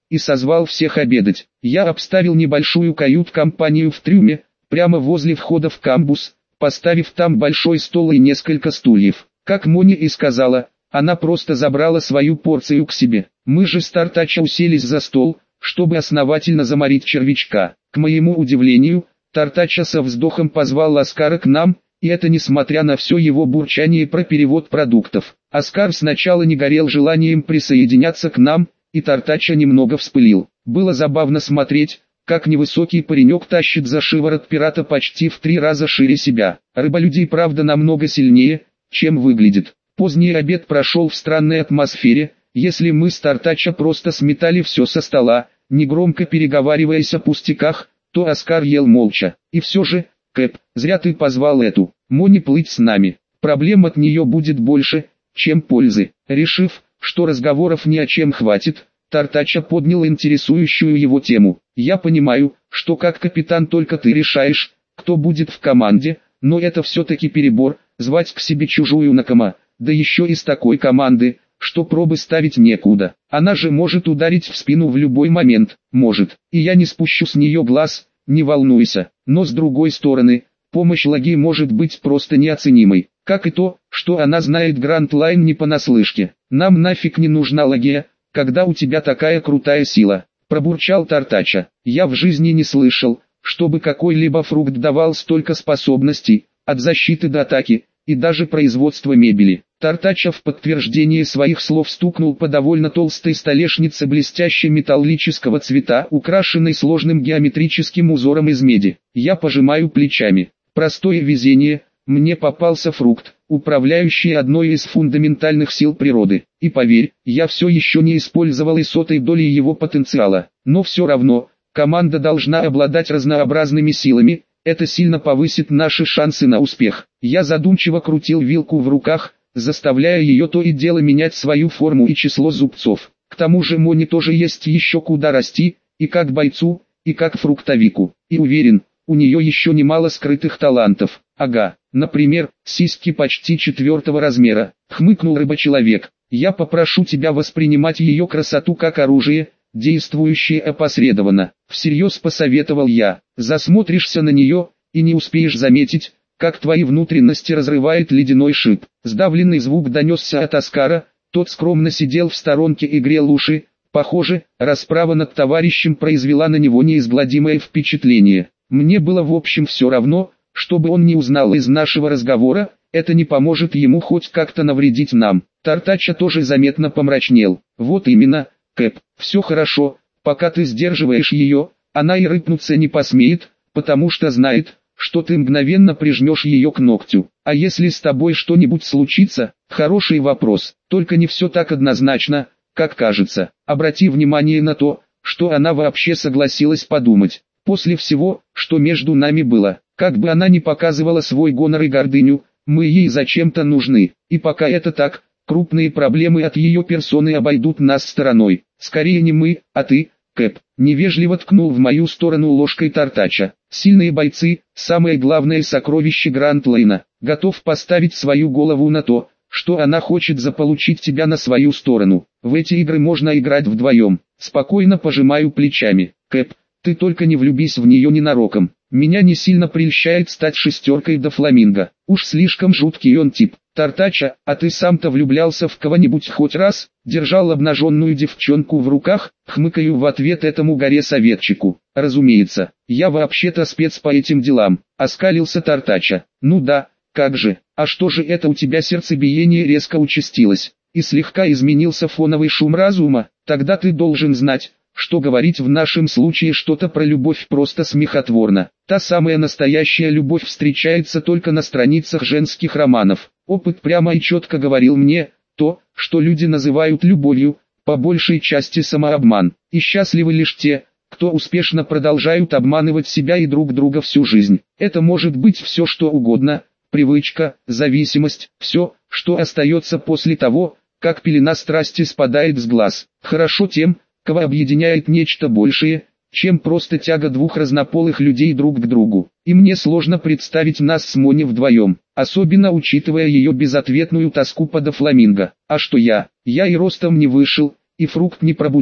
и созвал всех обедать. Я обставил небольшую кают-компанию в трюме, прямо возле входа в камбуз, поставив там большой стол и несколько стульев. Как Мони и сказала, она просто забрала свою порцию к себе. Мы же с Тартача уселись за стол, чтобы основательно заморить червячка. К моему удивлению, Тартача со вздохом позвал Оскара к нам, и это несмотря на все его бурчание про перевод продуктов. Оскар сначала не горел желанием присоединяться к нам, и Тартача немного вспылил. Было забавно смотреть, как невысокий паренек тащит за шиворот пирата почти в три раза шире себя. Рыболюдей правда намного сильнее, чем выглядит. Поздний обед прошел в странной атмосфере, если мы с Тартача просто сметали все со стола, негромко переговариваясь о пустяках, то Оскар ел молча. И все же, Кэп, зря ты позвал эту Мони плыть с нами. Проблем от нее будет больше, чем пользы. Решив, что разговоров ни о чем хватит, Тартача поднял интересующую его тему. Я понимаю, что как капитан только ты решаешь, кто будет в команде, но это все-таки перебор, звать к себе чужую накома, да еще из такой команды, что пробы ставить некуда. Она же может ударить в спину в любой момент, может, и я не спущу с нее глаз, не волнуйся. Но с другой стороны, помощь Лаги может быть просто неоценимой, как и то, что она знает Гранд Лайн не понаслышке. Нам нафиг не нужна Лагия, когда у тебя такая крутая сила, пробурчал Тартача. Я в жизни не слышал, чтобы какой-либо фрукт давал столько способностей, от защиты до атаки, и даже производства мебели. Тартача в подтверждение своих слов стукнул по довольно толстой столешнице блестящей металлического цвета, украшенной сложным геометрическим узором из меди. Я пожимаю плечами. Простое везение, мне попался фрукт, управляющий одной из фундаментальных сил природы. И поверь, я все еще не использовал и сотой доли его потенциала. Но все равно, команда должна обладать разнообразными силами, это сильно повысит наши шансы на успех. Я задумчиво крутил вилку в руках, заставляя ее то и дело менять свою форму и число зубцов. К тому же Мони тоже есть еще куда расти, и как бойцу, и как фруктовику. И уверен, у нее еще немало скрытых талантов. Ага, например, сиськи почти четвертого размера, хмыкнул рыбочеловек. Я попрошу тебя воспринимать ее красоту как оружие, действующее опосредованно. Всерьез посоветовал я. Засмотришься на нее, и не успеешь заметить, как твои внутренности разрывает ледяной шип. Сдавленный звук донесся от Оскара, тот скромно сидел в сторонке и грел уши. Похоже, расправа над товарищем произвела на него неизгладимое впечатление. Мне было в общем все равно, чтобы он не узнал из нашего разговора, это не поможет ему хоть как-то навредить нам. Тартача тоже заметно помрачнел. Вот именно, Кэп, все хорошо, пока ты сдерживаешь ее, она и рыпнуться не посмеет, потому что знает, что ты мгновенно прижмешь ее к ногтю. А если с тобой что-нибудь случится, хороший вопрос, только не все так однозначно, как кажется. Обрати внимание на то, что она вообще согласилась подумать. После всего, что между нами было, как бы она ни показывала свой гонор и гордыню, мы ей зачем-то нужны. И пока это так, крупные проблемы от ее персоны обойдут нас стороной. Скорее не мы, а ты, Кэп. Невежливо ткнул в мою сторону ложкой Тартача. Сильные бойцы, самое главное сокровище Гранд Лайна. Готов поставить свою голову на то, что она хочет заполучить тебя на свою сторону. В эти игры можно играть вдвоем. Спокойно пожимаю плечами. Кэп, ты только не влюбись в нее ненароком. Меня не сильно прельщает стать шестеркой до Фламинго. Уж слишком жуткий он тип. Тартача, а ты сам-то влюблялся в кого-нибудь хоть раз? Держал обнаженную девчонку в руках, хмыкаю в ответ этому горе-советчику. Разумеется, я вообще-то спец по этим делам. Оскалился Тартача. Ну да, как же, а что же это у тебя сердцебиение резко участилось? И слегка изменился фоновый шум разума? Тогда ты должен знать, что говорить в нашем случае что-то про любовь просто смехотворно. Та самая настоящая любовь встречается только на страницах женских романов. Опыт прямо и четко говорил мне, то, что люди называют любовью, по большей части самообман. И счастливы лишь те, кто успешно продолжают обманывать себя и друг друга всю жизнь. Это может быть все что угодно, привычка, зависимость, все, что остается после того, как пелена страсти спадает с глаз. Хорошо тем, кого объединяет нечто большее, чем просто тяга двух разнополых людей друг к другу. И мне сложно представить нас с Мони вдвоем, особенно учитывая ее безответную тоску по Дофламинго. А что я? Я и ростом не вышел, и фрукт не пробудил,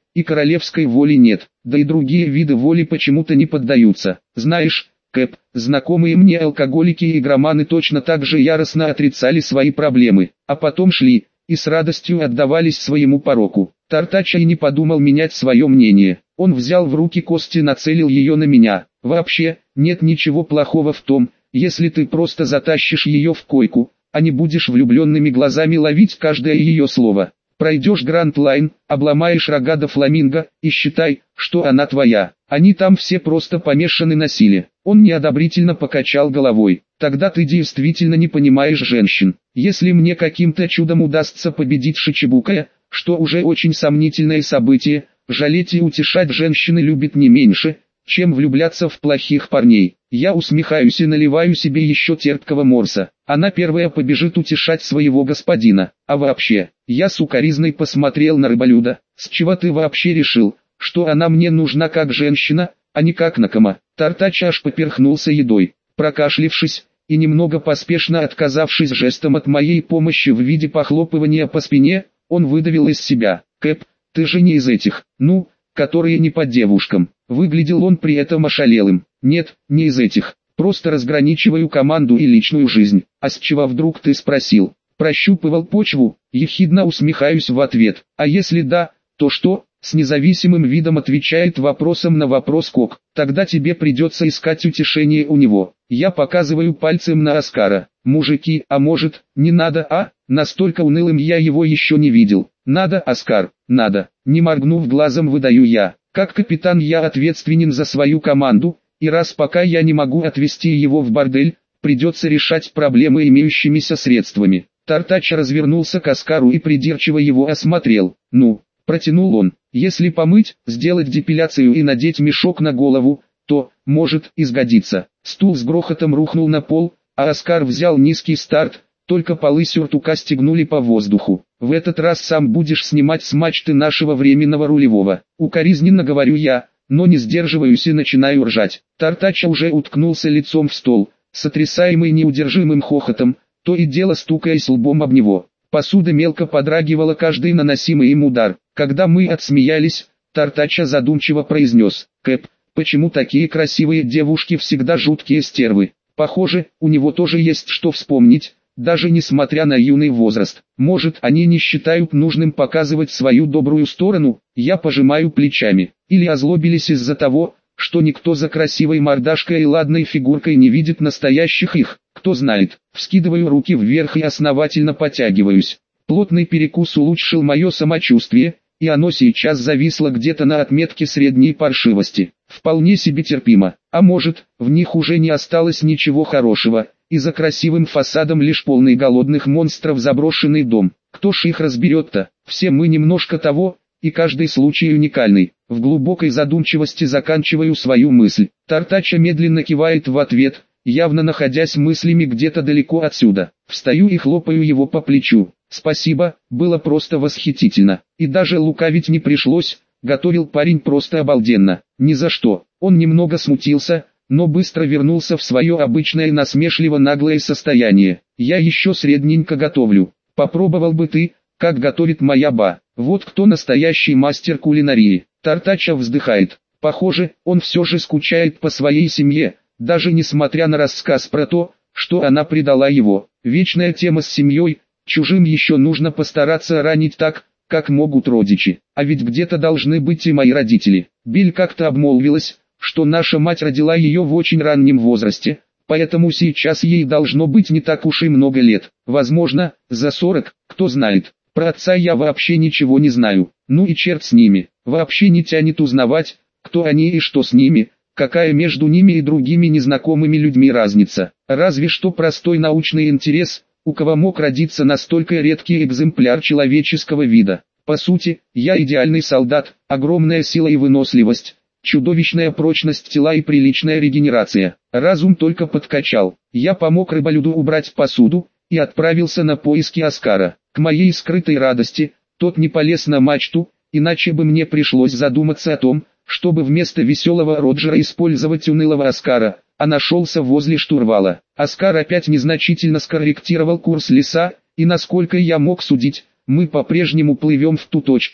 и королевской воли нет, да и другие виды воли почему-то не поддаются. Знаешь, Кэп, знакомые мне алкоголики и игроманы точно так же яростно отрицали свои проблемы, а потом шли и с радостью отдавались своему пороку. Тартача и не подумал менять свое мнение. Он взял в руки кость и нацелил ее на меня. Вообще, нет ничего плохого в том, если ты просто затащишь ее в койку, а не будешь влюбленными глазами ловить каждое ее слово. Пройдешь Гранд Лайн, обломаешь рога до фламинго, и считай, что она твоя. Они там все просто помешаны на силе. Он неодобрительно покачал головой. Тогда ты действительно не понимаешь женщин. Если мне каким-то чудом удастся победить Шичибукая, что уже очень сомнительное событие, жалеть и утешать женщины любит не меньше, чем влюбляться в плохих парней. Я усмехаюсь и наливаю себе еще терпкого морса. Она первая побежит утешать своего господина. А вообще, я сукоризной посмотрел на рыболюда. С чего ты вообще решил, что она мне нужна как женщина, а не как накома? Тартач аж поперхнулся едой. Прокашлившись и немного поспешно отказавшись жестом от моей помощи в виде похлопывания по спине, он выдавил из себя: «Кэп, ты же не из этих, ну, которые не по девушкам». Выглядел он при этом ошалелым. «Нет, не из этих. Просто разграничиваю команду и личную жизнь». «А с чего вдруг ты спросил?» «Прощупывал почву», ехидно усмехаюсь в ответ. «А если да, то что?» С независимым видом отвечает вопросом на вопрос Кок. «Тогда тебе придется искать утешение у него». Я показываю пальцем на Оскара. «Мужики, а может, не надо, а?» Настолько унылым я его еще не видел. «Надо, Оскар, надо». Не моргнув глазом выдаю я. Как капитан я ответственен за свою команду, и раз пока я не могу отвезти его в бордель, придется решать проблемы имеющимися средствами. Тартач развернулся к Оскару и придирчиво его осмотрел. «Ну», протянул он, «если помыть, сделать депиляцию и надеть мешок на голову, то, может, изгодится». Стул с грохотом рухнул на пол, а Оскар взял низкий старт, только полы сюртука стегнули по воздуху. «В этот раз сам будешь снимать с мачты нашего временного рулевого». Укоризненно говорю я, но не сдерживаюсь и начинаю ржать. Тартача уже уткнулся лицом в стол, сотрясаемый неудержимым хохотом, то и дело стукаясь лбом об него. Посуда мелко подрагивала каждый наносимый им удар. Когда мы отсмеялись, Тартача задумчиво произнес: «Кэп, почему такие красивые девушки всегда жуткие стервы?» Похоже, у него тоже есть что вспомнить, даже несмотря на юный возраст. Может, они не считают нужным показывать свою добрую сторону? Я пожимаю плечами. Или озлобились из-за того, что никто за красивой мордашкой и ладной фигуркой не видит настоящих их. Кто знает. Вскидываю руки вверх и основательно потягиваюсь. Плотный перекус улучшил мое самочувствие, и оно сейчас зависло где-то на отметке средней паршивости. Вполне себе терпимо. А может, в них уже не осталось ничего хорошего, и за красивым фасадом лишь полный голодных монстров заброшенный дом. Кто ж их разберет-то? Все мы немножко того, и каждый случай уникальный. В глубокой задумчивости заканчиваю свою мысль. Тартача медленно кивает в ответ, явно находясь мыслями где-то далеко отсюда. Встаю и хлопаю его по плечу. «Спасибо, было просто восхитительно. И даже лукавить не пришлось, готовил парень просто обалденно». «Ни за что». Он немного смутился, но быстро вернулся в свое обычное насмешливо-наглое состояние. «Я еще средненько готовлю. Попробовал бы ты, как готовит моя ба. Вот кто настоящий мастер кулинарии». Тартача вздыхает. Похоже, он все же скучает по своей семье, даже несмотря на рассказ про то, что она предала его. Вечная тема с семьей, чужим еще нужно постараться ранить так, как могут родичи. А ведь где-то должны быть и мои родители. Билл как-то обмолвилась, что наша мать родила ее в очень раннем возрасте, поэтому сейчас ей должно быть не так уж и много лет. Возможно, за сорок, кто знает. Про отца я вообще ничего не знаю. Ну и черт с ними. Вообще не тянет узнавать, кто они и что с ними, какая между ними и другими незнакомыми людьми разница. Разве что простой научный интерес, у кого мог родиться настолько редкий экземпляр человеческого вида. По сути, я идеальный солдат, огромная сила и выносливость, чудовищная прочность тела и приличная регенерация. Разум только подкачал. Я помог рыболюду убрать посуду и отправился на поиски Оскара. К моей скрытой радости, тот не полез на мачту, иначе бы мне пришлось задуматься о том, чтобы вместо веселого Роджера использовать унылого Оскара, а нашелся возле штурвала. Оскар опять незначительно скорректировал курс леса, и насколько я мог судить, мы по-прежнему плывем в ту точку,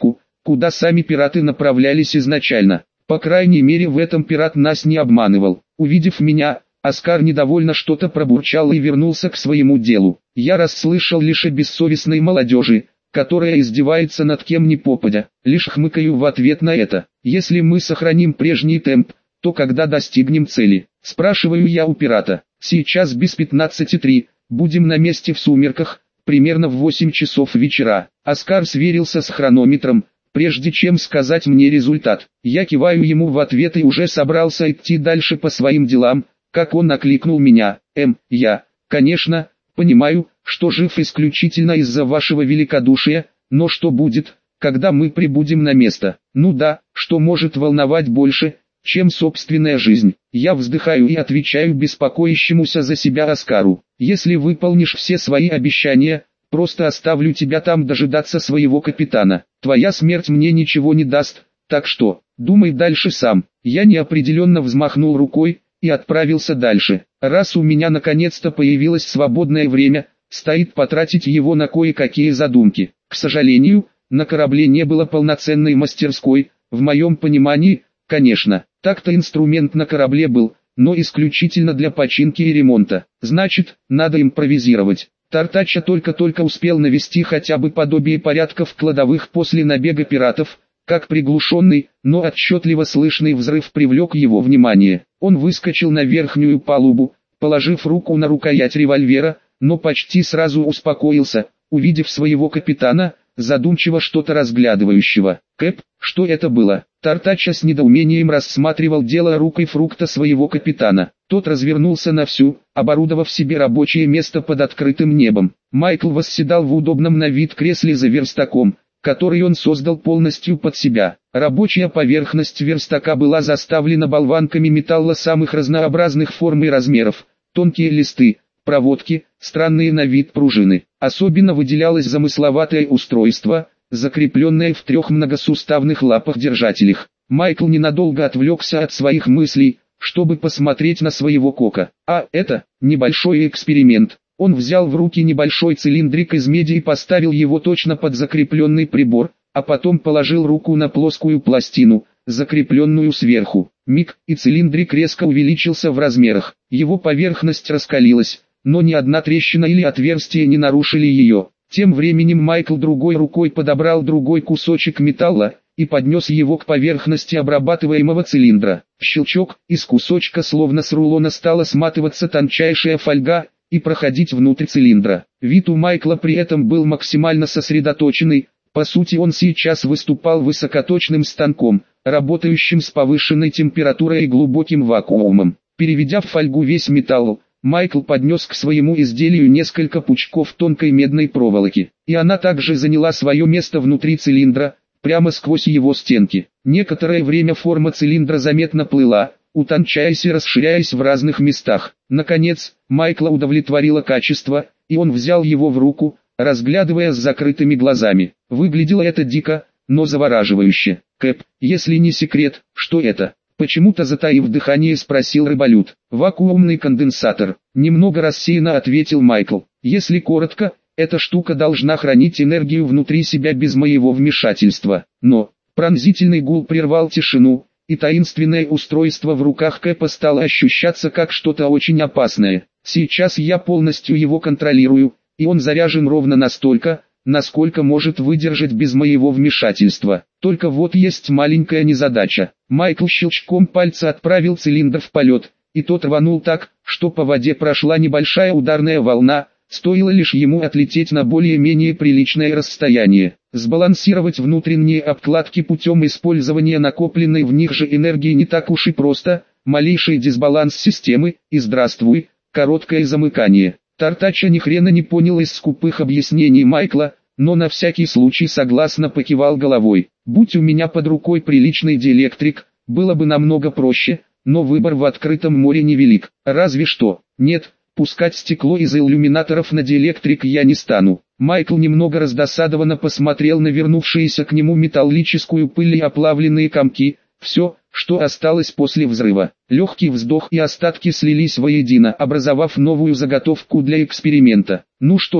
куда сами пираты направлялись изначально. По крайней мере в этом пират нас не обманывал. Увидев меня, Оскар недовольно что-то пробурчал и вернулся к своему делу. Я расслышал лишь о бессовестной молодежи, которая издевается над кем ни попадя. Лишь хмыкаю в ответ на это. Если мы сохраним прежний темп, то когда достигнем цели? Спрашиваю я у пирата. Сейчас без пятнадцати три, будем на месте в сумерках, примерно в восемь часов вечера. Оскар сверился с хронометром, прежде чем сказать мне результат. Я киваю ему в ответ и уже собрался идти дальше по своим делам, как он окликнул меня. Эм, я, конечно, понимаю, что жив исключительно из-за вашего великодушия, но что будет, когда мы прибудем на место? Ну да, что может волновать больше, чем собственная жизнь? Я вздыхаю и отвечаю беспокоящемуся за себя Оскару. Если выполнишь все свои обещания, просто оставлю тебя там дожидаться своего капитана. Твоя смерть мне ничего не даст, так что, думай дальше сам. Я неопределенно взмахнул рукой и отправился дальше. Раз у меня наконец-то появилось свободное время, стоит потратить его на кое-какие задумки. К сожалению, на корабле не было полноценной мастерской, в моем понимании, конечно. Так-то инструмент на корабле был, но исключительно для починки и ремонта. Значит, надо импровизировать. Тартача только-только успел навести хотя бы подобие порядка в кладовых после набега пиратов, как приглушенный, но отчетливо слышный взрыв привлек его внимание. Он выскочил на верхнюю палубу, положив руку на рукоять револьвера, но почти сразу успокоился, увидев своего капитана, задумчиво что-то разглядывающего. «Кэп, что это было?» Тартача с недоумением рассматривал дело рук и фрукта своего капитана. Тот развернулся на всю, оборудовав себе рабочее место под открытым небом. Майкл восседал в удобном на вид кресле за верстаком, который он создал полностью под себя. Рабочая поверхность верстака была заставлена болванками металла самых разнообразных форм и размеров, тонкие листы, проводки, странные на вид пружины. Особенно выделялось замысловатое устройство, закрепленное в трех многосуставных лапах-держателях. Майкл ненадолго отвлекся от своих мыслей, чтобы посмотреть на своего кока. А это, небольшой эксперимент. Он взял в руки небольшой цилиндрик из меди и поставил его точно под закрепленный прибор, а потом положил руку на плоскую пластину, закрепленную сверху. Миг, и цилиндрик резко увеличился в размерах. Его поверхность раскалилась, но ни одна трещина или отверстие не нарушили ее. Тем временем Майкл другой рукой подобрал другой кусочек металла и поднес его к поверхности обрабатываемого цилиндра. Щелчок, из кусочка словно с рулона стала сматываться тончайшая фольга и проходить внутрь цилиндра. Вид у Майкла при этом был максимально сосредоточенный, по сути он сейчас выступал высокоточным станком, работающим с повышенной температурой и глубоким вакуумом. Переведя в фольгу весь металл, Майкл поднес к своему изделию несколько пучков тонкой медной проволоки, и она также заняла свое место внутри цилиндра, прямо сквозь его стенки. Некоторое время форма цилиндра заметно плыла, утончаясь и расширяясь в разных местах. Наконец, Майкла удовлетворило качество, и он взял его в руку, разглядывая с закрытыми глазами. Выглядело это дико, но завораживающе. «Кэп, если не секрет, что это?» Почему-то затаив дыхание спросил рыболюд. «Вакуумный конденсатор», немного рассеянно ответил Майкл. «Если коротко, эта штука должна хранить энергию внутри себя без моего вмешательства». Но, пронзительный гул прервал тишину, и таинственное устройство в руках Кэпа стало ощущаться как что-то очень опасное. «Сейчас я полностью его контролирую, и он заряжен ровно настолько, насколько может выдержать без моего вмешательства. Только вот есть маленькая незадача». Майкл щелчком пальца отправил цилиндр в полет, и тот рванул так, что по воде прошла небольшая ударная волна, стоило лишь ему отлететь на более-менее приличное расстояние. Сбалансировать внутренние обкладки путем использования накопленной в них же энергии не так уж и просто, малейший дисбаланс системы, и здравствуй, короткое замыкание. Тартача ни хрена не понял из скупых объяснений Майкла, но на всякий случай согласно покивал головой. Будь у меня под рукой приличный диэлектрик, было бы намного проще, но выбор в открытом море невелик. Разве что, нет, пускать стекло из иллюминаторов на диэлектрик я не стану. Майкл немного раздосадованно посмотрел на вернувшиеся к нему металлическую пыль и оплавленные комки, все, что осталось после взрыва. Легкий вздох и остатки слились воедино, образовав новую заготовку для эксперимента. Ну что ж,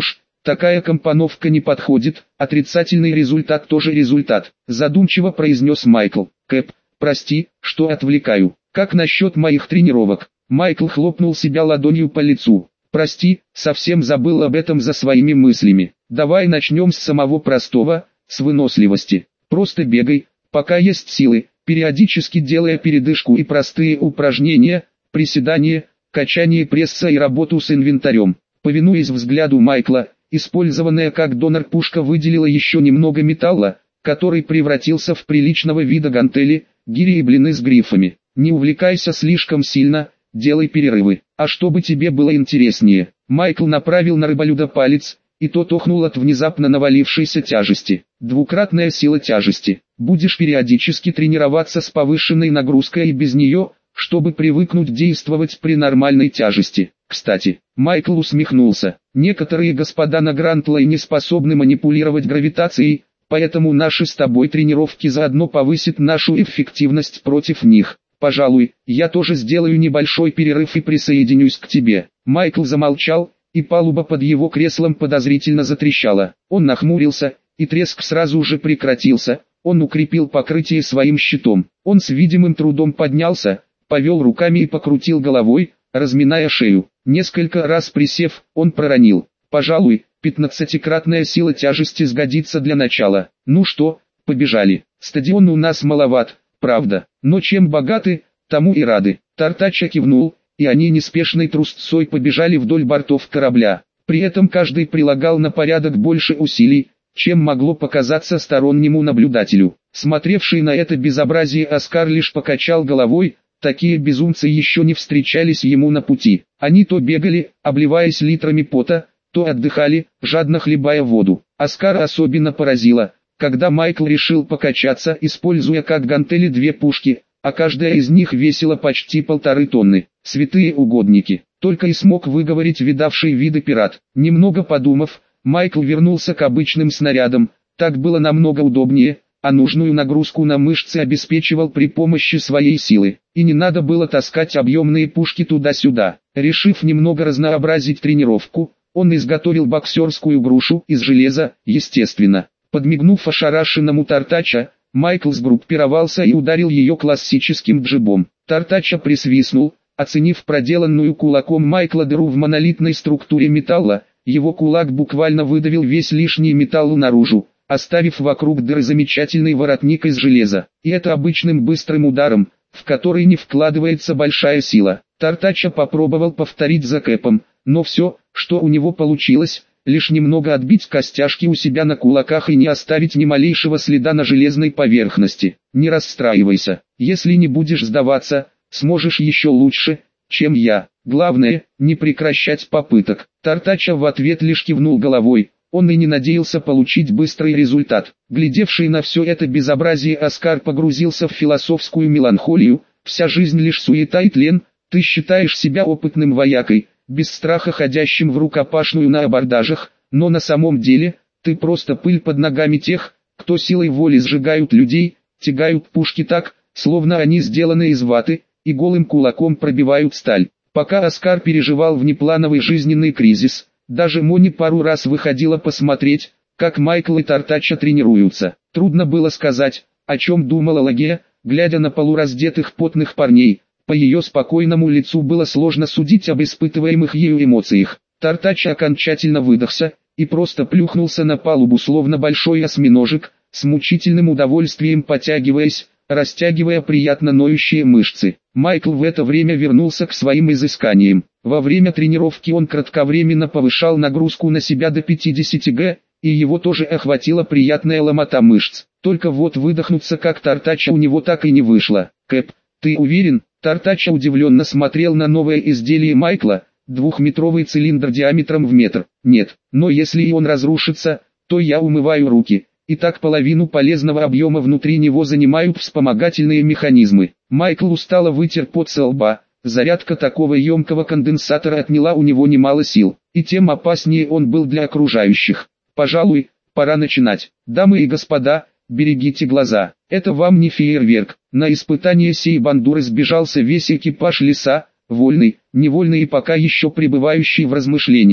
Такая компоновка не подходит, отрицательный результат тоже результат, задумчиво произнес Майкл. Кэп, прости, что отвлекаю. Как насчет моих тренировок? Майкл хлопнул себя ладонью по лицу. Прости, совсем забыл об этом за своими мыслями. Давай начнем с самого простого, с выносливости. Просто бегай, пока есть силы, периодически делая передышку и простые упражнения, приседания, качание пресса и работу с инвентарем. Повинуясь взгляду Майкла, использованная как донор пушка выделила еще немного металла, который превратился в приличного вида гантели, гири и блины с грифами. Не увлекайся слишком сильно, делай перерывы. А чтобы тебе было интереснее, Майкл направил на рыболюда палец, и тот охнул от внезапно навалившейся тяжести. Двукратная сила тяжести. Будешь периодически тренироваться с повышенной нагрузкой и без нее, чтобы привыкнуть действовать при нормальной тяжести. Кстати, Майкл усмехнулся. Некоторые господа на Грант-Лайне способны манипулировать гравитацией, поэтому наши с тобой тренировки заодно повысят нашу эффективность против них. Пожалуй, я тоже сделаю небольшой перерыв и присоединюсь к тебе. Майкл замолчал, и палуба под его креслом подозрительно затрещала. Он нахмурился, и треск сразу же прекратился. Он укрепил покрытие своим щитом. Он с видимым трудом поднялся, повел руками и покрутил головой, разминая шею. Несколько раз присев, он проронил: «Пожалуй, пятнадцатикратная сила тяжести сгодится для начала. Ну что, побежали. Стадион у нас маловат, правда, но чем богаты, тому и рады». Тартача кивнул, и они неспешной трусцой побежали вдоль бортов корабля. При этом каждый прилагал на порядок больше усилий, чем могло показаться стороннему наблюдателю. Смотревший на это безобразие Оскар лишь покачал головой. Такие безумцы еще не встречались ему на пути. Они то бегали, обливаясь литрами пота, то отдыхали, жадно хлебая воду. Оскара особенно поразило, когда Майкл решил покачаться, используя как гантели две пушки, а каждая из них весила почти полторы тонны. Святые угодники, только и смог выговорить видавший виды пират. Немного подумав, Майкл вернулся к обычным снарядам, так было намного удобнее, а нужную нагрузку на мышцы обеспечивал при помощи своей силы. И не надо было таскать объемные пушки туда-сюда. Решив немного разнообразить тренировку, он изготовил боксерскую грушу из железа, естественно. Подмигнув ошарашенному Тартача, Майкл сгруппировался и ударил ее классическим джибом. Тартача присвистнул, оценив проделанную кулаком Майкла дыру в монолитной структуре металла. Его кулак буквально выдавил весь лишний металл наружу, оставив вокруг дыры замечательный воротник из железа. И это обычным быстрым ударом, в который не вкладывается большая сила. Тартача попробовал повторить за Кэпом, но все, что у него получилось, лишь немного отбить костяшки у себя на кулаках и не оставить ни малейшего следа на железной поверхности. Не расстраивайся, если не будешь сдаваться, сможешь еще лучше, чем я. Главное, не прекращать попыток. Тартача в ответ лишь кивнул головой. Он и не надеялся получить быстрый результат. Глядевший на все это безобразие Оскар погрузился в философскую меланхолию. Вся жизнь лишь суета и тлен. Ты считаешь себя опытным воякой, без страха ходящим в рукопашную на абордажах, но на самом деле, ты просто пыль под ногами тех, кто силой воли сжигают людей, тягают пушки так, словно они сделаны из ваты, и голым кулаком пробивают сталь. Пока Оскар переживал внеплановый жизненный кризис, даже Мони пару раз выходила посмотреть, как Майкл и Тартача тренируются. Трудно было сказать, о чем думала Лагея, глядя на полураздетых потных парней. По ее спокойному лицу было сложно судить об испытываемых ею эмоциях. Тартача окончательно выдохся, и просто плюхнулся на палубу словно большой осьминожек, с мучительным удовольствием потягиваясь, растягивая приятно ноющие мышцы. Майкл в это время вернулся к своим изысканиям. Во время тренировки он кратковременно повышал нагрузку на себя до пятидесяти грамм, и его тоже охватила приятная ломота мышц. Только вот выдохнуться как Тартача у него так и не вышло. «Кэп, ты уверен?» Тартача удивленно смотрел на новое изделие Майкла, двухметровый цилиндр диаметром в метр. «Нет, но если и он разрушится, то я умываю руки». И так половину полезного объема внутри него занимают вспомогательные механизмы. Майкл устало вытер пот со лба. Зарядка такого емкого конденсатора отняла у него немало сил, и тем опаснее он был для окружающих. Пожалуй, пора начинать. Дамы и господа, берегите глаза. Это вам не фейерверк. На испытание сей бандуры сбежался весь экипаж леса, вольный, невольный и пока еще пребывающий в размышлениях.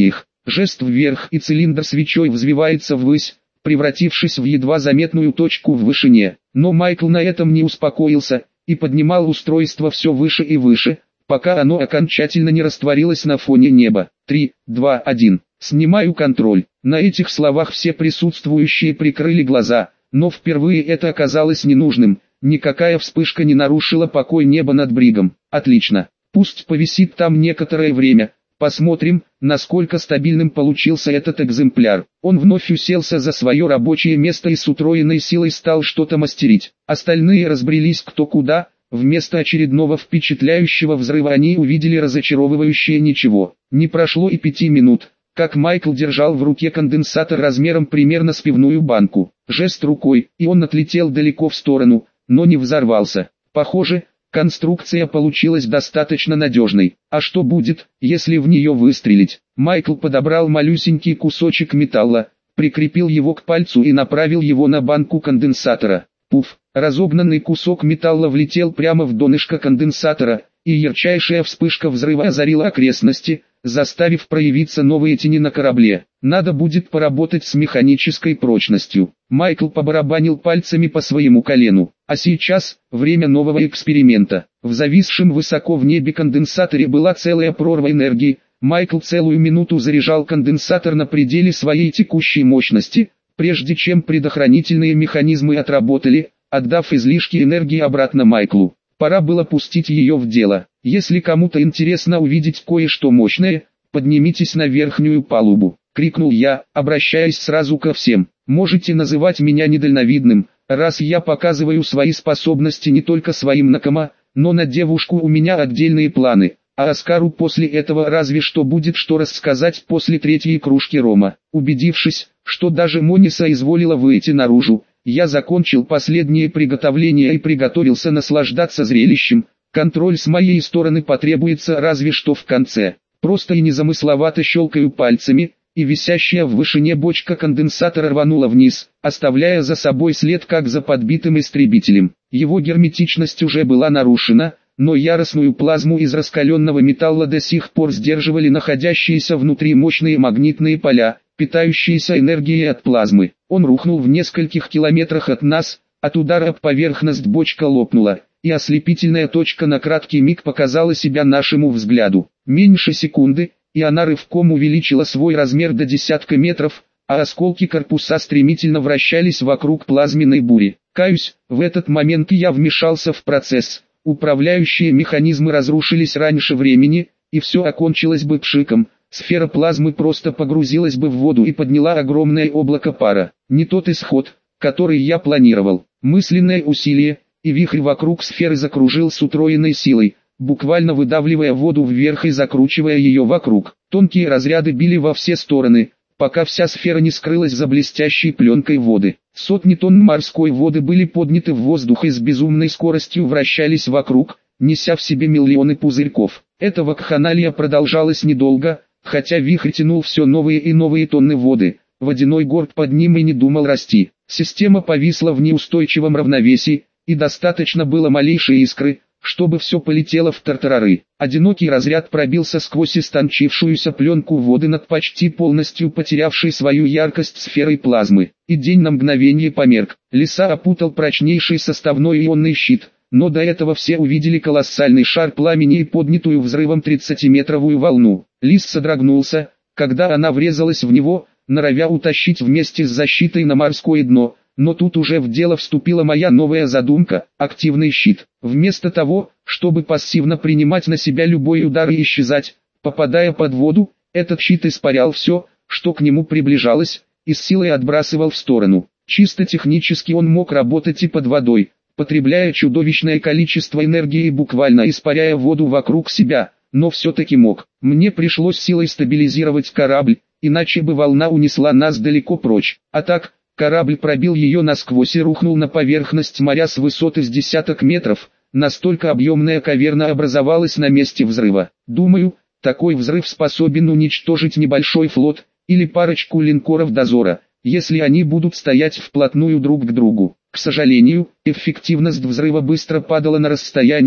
Жест вверх, и цилиндр свечой взвивается ввысь, превратившись в едва заметную точку в вышине. Но Майкл на этом не успокоился, и поднимал устройство все выше и выше, пока оно окончательно не растворилось на фоне неба. Три, два, один. Снимаю контроль. На этих словах все присутствующие прикрыли глаза, но впервые это оказалось ненужным. Никакая вспышка не нарушила покой неба над Бригом. Отлично. Пусть повисит там некоторое время. Посмотрим, насколько стабильным получился этот экземпляр. Он вновь уселся за свое рабочее место и с утроенной силой стал что-то мастерить. Остальные разбрелись кто куда. Вместо очередного впечатляющего взрыва они увидели разочаровывающее ничего. Не прошло и пяти минут, как Майкл держал в руке конденсатор размером примерно с пивную банку. Жест рукой, и он отлетел далеко в сторону, но не взорвался. Похоже, конструкция получилась достаточно надежной. А что будет, если в нее выстрелить? Майкл подобрал малюсенький кусочек металла, прикрепил его к пальцу и направил его на банку конденсатора. Пуф! Разогнанный кусок металла влетел прямо в донышко конденсатора, и ярчайшая вспышка взрыва озарила окрестности, заставив проявиться новые тени на корабле. Надо будет поработать с механической прочностью. Майкл побарабанил пальцами по своему колену. А сейчас, время нового эксперимента. В зависшем высоко в небе конденсаторе была целая прорва энергии. Майкл целую минуту заряжал конденсатор на пределе своей текущей мощности, прежде чем предохранительные механизмы отработали, отдав излишки энергии обратно Майклу. Пора было пустить ее в дело. Если кому-то интересно увидеть кое-что мощное, поднимитесь на верхнюю палубу, крикнул я, обращаясь сразу ко всем. Можете называть меня недальновидным, раз я показываю свои способности не только своим накома, но на девушку у меня отдельные планы. А Оскару после этого разве что будет что рассказать после третьей кружки рома. Убедившись, что даже Мониса изволила выйти наружу, я закончил последние приготовления и приготовился наслаждаться зрелищем. Контроль с моей стороны потребуется разве что в конце. Просто и незамысловато щелкаю пальцами, и висящая в вышине бочка конденсатора рванула вниз, оставляя за собой след как за подбитым истребителем. Его герметичность уже была нарушена, но яростную плазму из раскаленного металла до сих пор сдерживали находящиеся внутри мощные магнитные поля, питающиеся энергией от плазмы. Он рухнул в нескольких километрах от нас, от удара об поверхность бочка лопнула, и ослепительная точка на краткий миг показала себя нашему взгляду. Меньше секунды, и она рывком увеличила свой размер до десятка метров, а осколки корпуса стремительно вращались вокруг плазменной бури. Каюсь, в этот момент я вмешался в процесс. Управляющие механизмы разрушились раньше времени, и все окончилось бы пшиком. Сфера плазмы просто погрузилась бы в воду и подняла огромное облако пара. Не тот исход, который я планировал. Мысленное усилие, и вихрь вокруг сферы закружил с утроенной силой, буквально выдавливая воду вверх и закручивая ее вокруг. Тонкие разряды били во все стороны, пока вся сфера не скрылась за блестящей пленкой воды. Сотни тонн морской воды были подняты в воздух и с безумной скоростью вращались вокруг, неся в себе миллионы пузырьков. Эта вакханалия продолжалась недолго, хотя вихрь тянул все новые и новые тонны воды. Водяной горб под ним и не думал расти. Система повисла в неустойчивом равновесии, и достаточно было малейшей искры, чтобы все полетело в тартарары. Одинокий разряд пробился сквозь истончившуюся пленку воды над почти полностью потерявшей свою яркость сферой плазмы, и день на мгновение померк. Леса опутал прочнейший составной ионный щит, но до этого все увидели колоссальный шар пламени и поднятую взрывом тридцатиметровую волну. Лис содрогнулся, когда она врезалась в него, норовя утащить вместе с защитой на морское дно. Но тут уже в дело вступила моя новая задумка – активный щит. Вместо того, чтобы пассивно принимать на себя любой удар и исчезать, попадая под воду, этот щит испарял все, что к нему приближалось, и с силой отбрасывал в сторону. Чисто технически он мог работать и под водой, потребляя чудовищное количество энергии и буквально испаряя воду вокруг себя, но все-таки мог. Мне пришлось силой стабилизировать корабль, иначе бы волна унесла нас далеко прочь. А так... Корабль пробил ее насквозь и рухнул на поверхность моря с высоты с десяток метров, настолько объемная каверна образовалась на месте взрыва. Думаю, такой взрыв способен уничтожить небольшой флот, или парочку линкоров дозора, если они будут стоять вплотную друг к другу. К сожалению, эффективность взрыва быстро падала на расстоянии,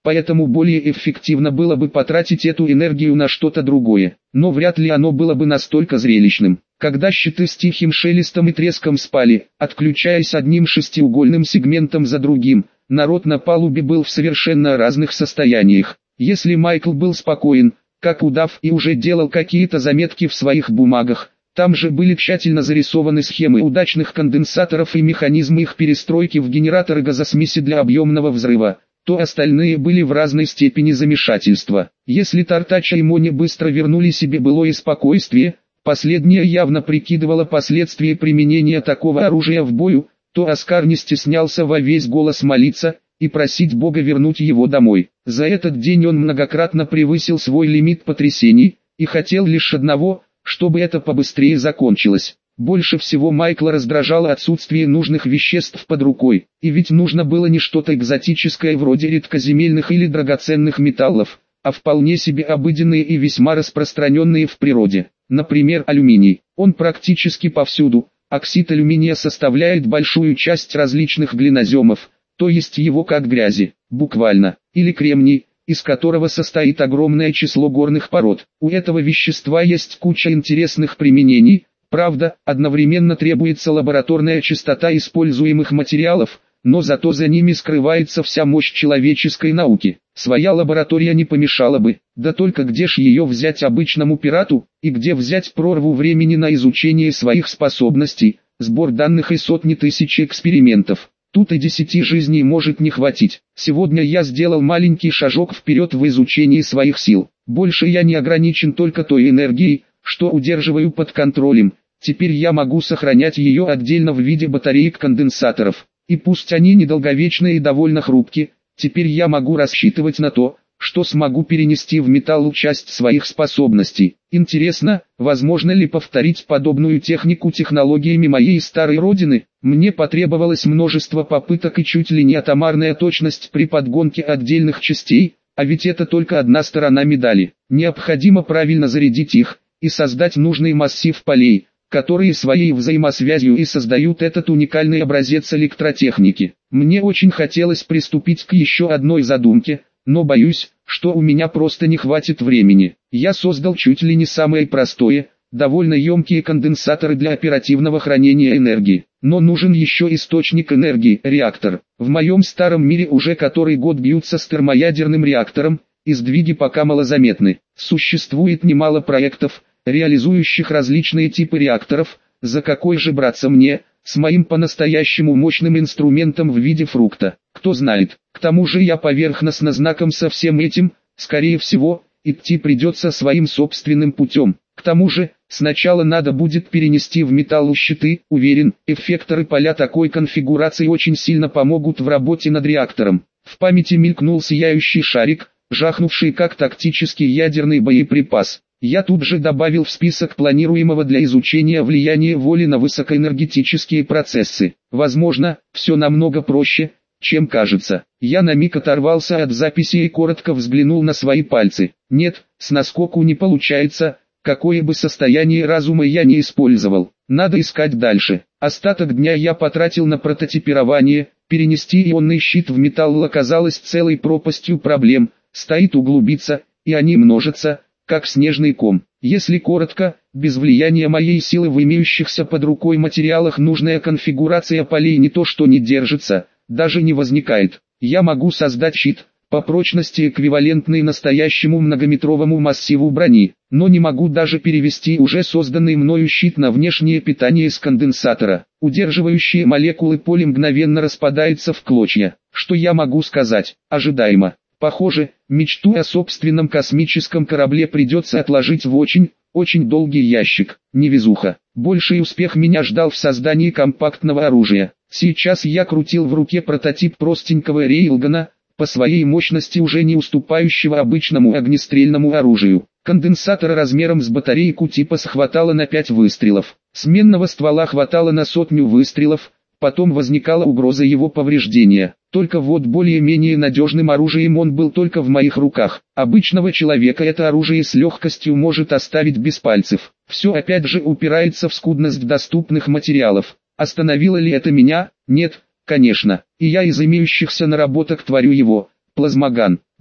поэтому более эффективно было бы потратить эту энергию на что-то другое, но вряд ли оно было бы настолько зрелищным. Когда щиты с тихим шелестом и треском спали, отключаясь одним шестиугольным сегментом за другим, народ на палубе был в совершенно разных состояниях. Если Майкл был спокоен, как удав, и уже делал какие-то заметки в своих бумагах, там же были тщательно зарисованы схемы удачных конденсаторов и механизмы их перестройки в генераторы газосмеси для объемного взрыва, то остальные были в разной степени замешательства. Если Тартача и Мони быстро вернули себе былое спокойствие, последняя явно прикидывала последствия применения такого оружия в бою, то Оскар не стеснялся во весь голос молиться и просить Бога вернуть его домой. За этот день он многократно превысил свой лимит потрясений, и хотел лишь одного, чтобы это побыстрее закончилось. Больше всего Майкла раздражало отсутствие нужных веществ под рукой, и ведь нужно было не что-то экзотическое вроде редкоземельных или драгоценных металлов, а вполне себе обыденные и весьма распространенные в природе. Например, алюминий. Он практически повсюду. Оксид алюминия составляет большую часть различных глиноземов, то есть его как грязи, буквально, или кремний, из которого состоит огромное число горных пород. У этого вещества есть куча интересных применений, правда, одновременно требуется лабораторная чистота используемых материалов, но зато за ними скрывается вся мощь человеческой науки. Своя лаборатория не помешала бы, да только где ж ее взять обычному пирату, и где взять прорву времени на изучение своих способностей, сбор данных и сотни тысяч экспериментов. Тут и десяти жизней может не хватить. Сегодня я сделал маленький шажок вперед в изучении своих сил. Больше я не ограничен только той энергией, что удерживаю под контролем. Теперь я могу сохранять ее отдельно в виде батареек-конденсаторов. И пусть они недолговечны и довольно хрупки, теперь я могу рассчитывать на то, что смогу перенести в металл часть своих способностей. Интересно, возможно ли повторить подобную технику технологиями моей старой родины? Мне потребовалось множество попыток и чуть ли не атомарная точность при подгонке отдельных частей, а ведь это только одна сторона медали. Необходимо правильно зарядить их и создать нужный массив полей, которые своей взаимосвязью и создают этот уникальный образец электротехники. Мне очень хотелось приступить к еще одной задумке, но боюсь, что у меня просто не хватит времени. Я создал чуть ли не самое простое, довольно емкие конденсаторы для оперативного хранения энергии. Но нужен еще источник энергии, реактор. В моем старом мире уже который год бьются с термоядерным реактором, и сдвиги пока малозаметны. Существует немало проектов, реализующих различные типы реакторов. За какой же браться мне, с моим по-настоящему мощным инструментом в виде фрукта? Кто знает. К тому же я поверхностно знаком со всем этим, скорее всего, идти придется своим собственным путем. К тому же, сначала надо будет перенести в металл щиты, уверен, эффекторы поля такой конфигурации очень сильно помогут в работе над реактором. В памяти мелькнул сияющий шарик, жахнувший как тактический ядерный боеприпас. Я тут же добавил в список планируемого для изучения влияния воли на высокоэнергетические процессы. Возможно, все намного проще, чем кажется. Я на миг оторвался от записи и коротко взглянул на свои пальцы. Нет, с наскоку не получается, какое бы состояние разума я не использовал. Надо искать дальше. Остаток дня я потратил на прототипирование. Перенести ионный щит в металл оказалось целой пропастью проблем. Стоит углубиться, и они множатся, как снежный ком. Если коротко, без влияния моей силы в имеющихся под рукой материалах нужная конфигурация полей не то что не держится, даже не возникает. Я могу создать щит, по прочности эквивалентный настоящему многометровому массиву брони, но не могу даже перевести уже созданный мною щит на внешнее питание из конденсатора. Удерживающие молекулы поля мгновенно распадаются в клочья. Что я могу сказать? Ожидаемо. Похоже, мечту о собственном космическом корабле придется отложить в очень, очень долгий ящик. Невезуха. Больший успех меня ждал в создании компактного оружия. Сейчас я крутил в руке прототип простенького рейлгана, по своей мощности уже не уступающего обычному огнестрельному оружию. Конденсатора размером с батарейку типа хватало на пять выстрелов. Сменного ствола хватало на сотню выстрелов, потом возникала угроза его повреждения. Только вот более-менее надежным оружием он был только в моих руках. Обычного человека это оружие с легкостью может оставить без пальцев. Все опять же упирается в скудность доступных материалов. Остановило ли это меня? Нет, конечно. И я из имеющихся наработок творю его. Плазмоган.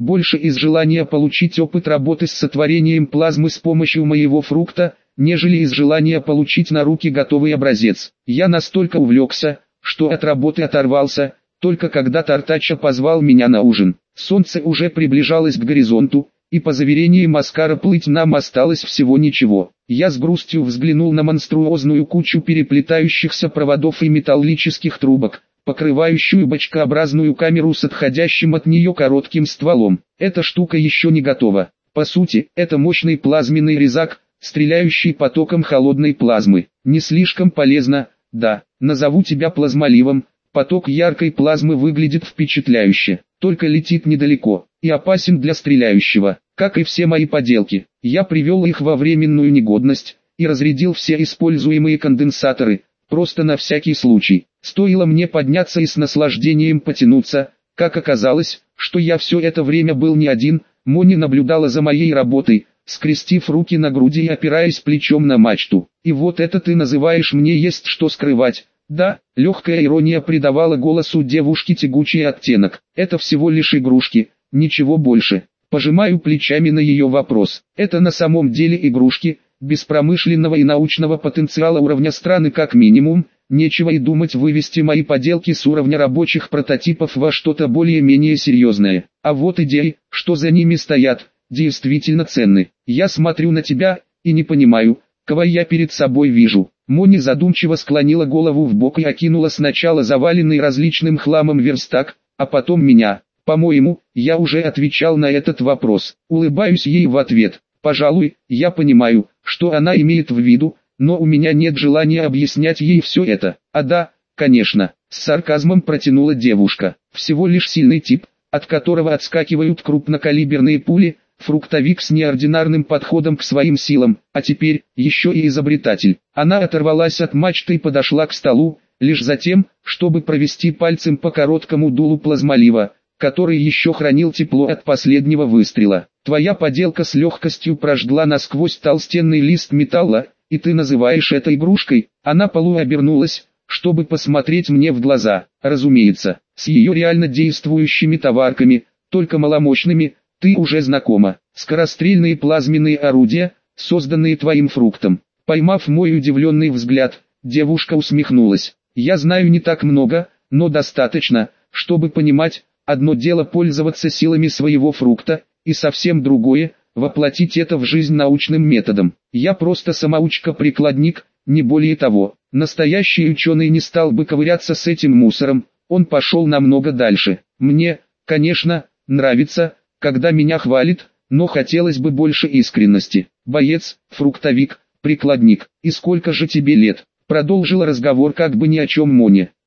больше из желания получить опыт работы с сотворением плазмы с помощью моего фрукта, нежели из желания получить на руки готовый образец. Я настолько увлекся, что от работы оторвался, только когда Тартача позвал меня на ужин. Солнце уже приближалось к горизонту, и по заверениям Оскара плыть нам осталось всего ничего. Я с грустью взглянул на монструозную кучу переплетающихся проводов и металлических трубок, покрывающую бочкообразную камеру с отходящим от нее коротким стволом. Эта штука еще не готова. По сути, это мощный плазменный резак, стреляющий потоком холодной плазмы. Не слишком полезно, да, назову тебя плазмоливом. Поток яркой плазмы выглядит впечатляюще, только летит недалеко, и опасен для стреляющего, как и все мои поделки. Я привел их во временную негодность, и разрядил все используемые конденсаторы, просто на всякий случай. Стоило мне подняться и с наслаждением потянуться, как оказалось, что я все это время был не один. Мони наблюдала за моей работой, скрестив руки на груди и опираясь плечом на мачту. И вот это ты называешь мне есть что скрывать? Да, легкая ирония придавала голосу девушки тягучий оттенок. Это всего лишь игрушки, ничего больше. Пожимаю плечами на ее вопрос. Это на самом деле игрушки, без промышленного и научного потенциала уровня страны как минимум. Нечего и думать вывести мои поделки с уровня рабочих прототипов во что-то более-менее серьезное. А вот идеи, что за ними стоят, действительно ценны. Я смотрю на тебя, и не понимаю, кого я перед собой вижу. Мони задумчиво склонила голову в бок и окинула сначала заваленный различным хламом верстак, а потом меня. По-моему, я уже отвечал на этот вопрос. Улыбаюсь ей в ответ. Пожалуй, я понимаю, что она имеет в виду, но у меня нет желания объяснять ей все это. А да, конечно, с сарказмом протянула девушка. Всего лишь сильный тип, от которого отскакивают крупнокалиберные пули, фруктовик с неординарным подходом к своим силам, а теперь еще и изобретатель. Она оторвалась от мачты и подошла к столу, лишь за тем, чтобы провести пальцем по короткому дулу плазмолива, который еще хранил тепло от последнего выстрела. Твоя поделка с легкостью прожгла насквозь толстенный лист металла, и ты называешь это игрушкой? Она полуобернулась, чтобы посмотреть мне в глаза. Разумеется, с ее реально действующими товарками, только маломощными, ты уже знакома. Скорострельные плазменные орудия, созданные твоим фруктом. Поймав мой удивленный взгляд, девушка усмехнулась. Я знаю не так много, но достаточно, чтобы понимать, одно дело пользоваться силами своего фрукта, и совсем другое – воплотить это в жизнь научным методом. Я просто самоучка-прикладник, не более того. Настоящий ученый не стал бы ковыряться с этим мусором, он пошел намного дальше. Мне, конечно, нравится, когда меня хвалит, но хотелось бы больше искренности. Боец, фруктовик, прикладник. И сколько же тебе лет? Продолжила разговор как бы ни о чем Моня.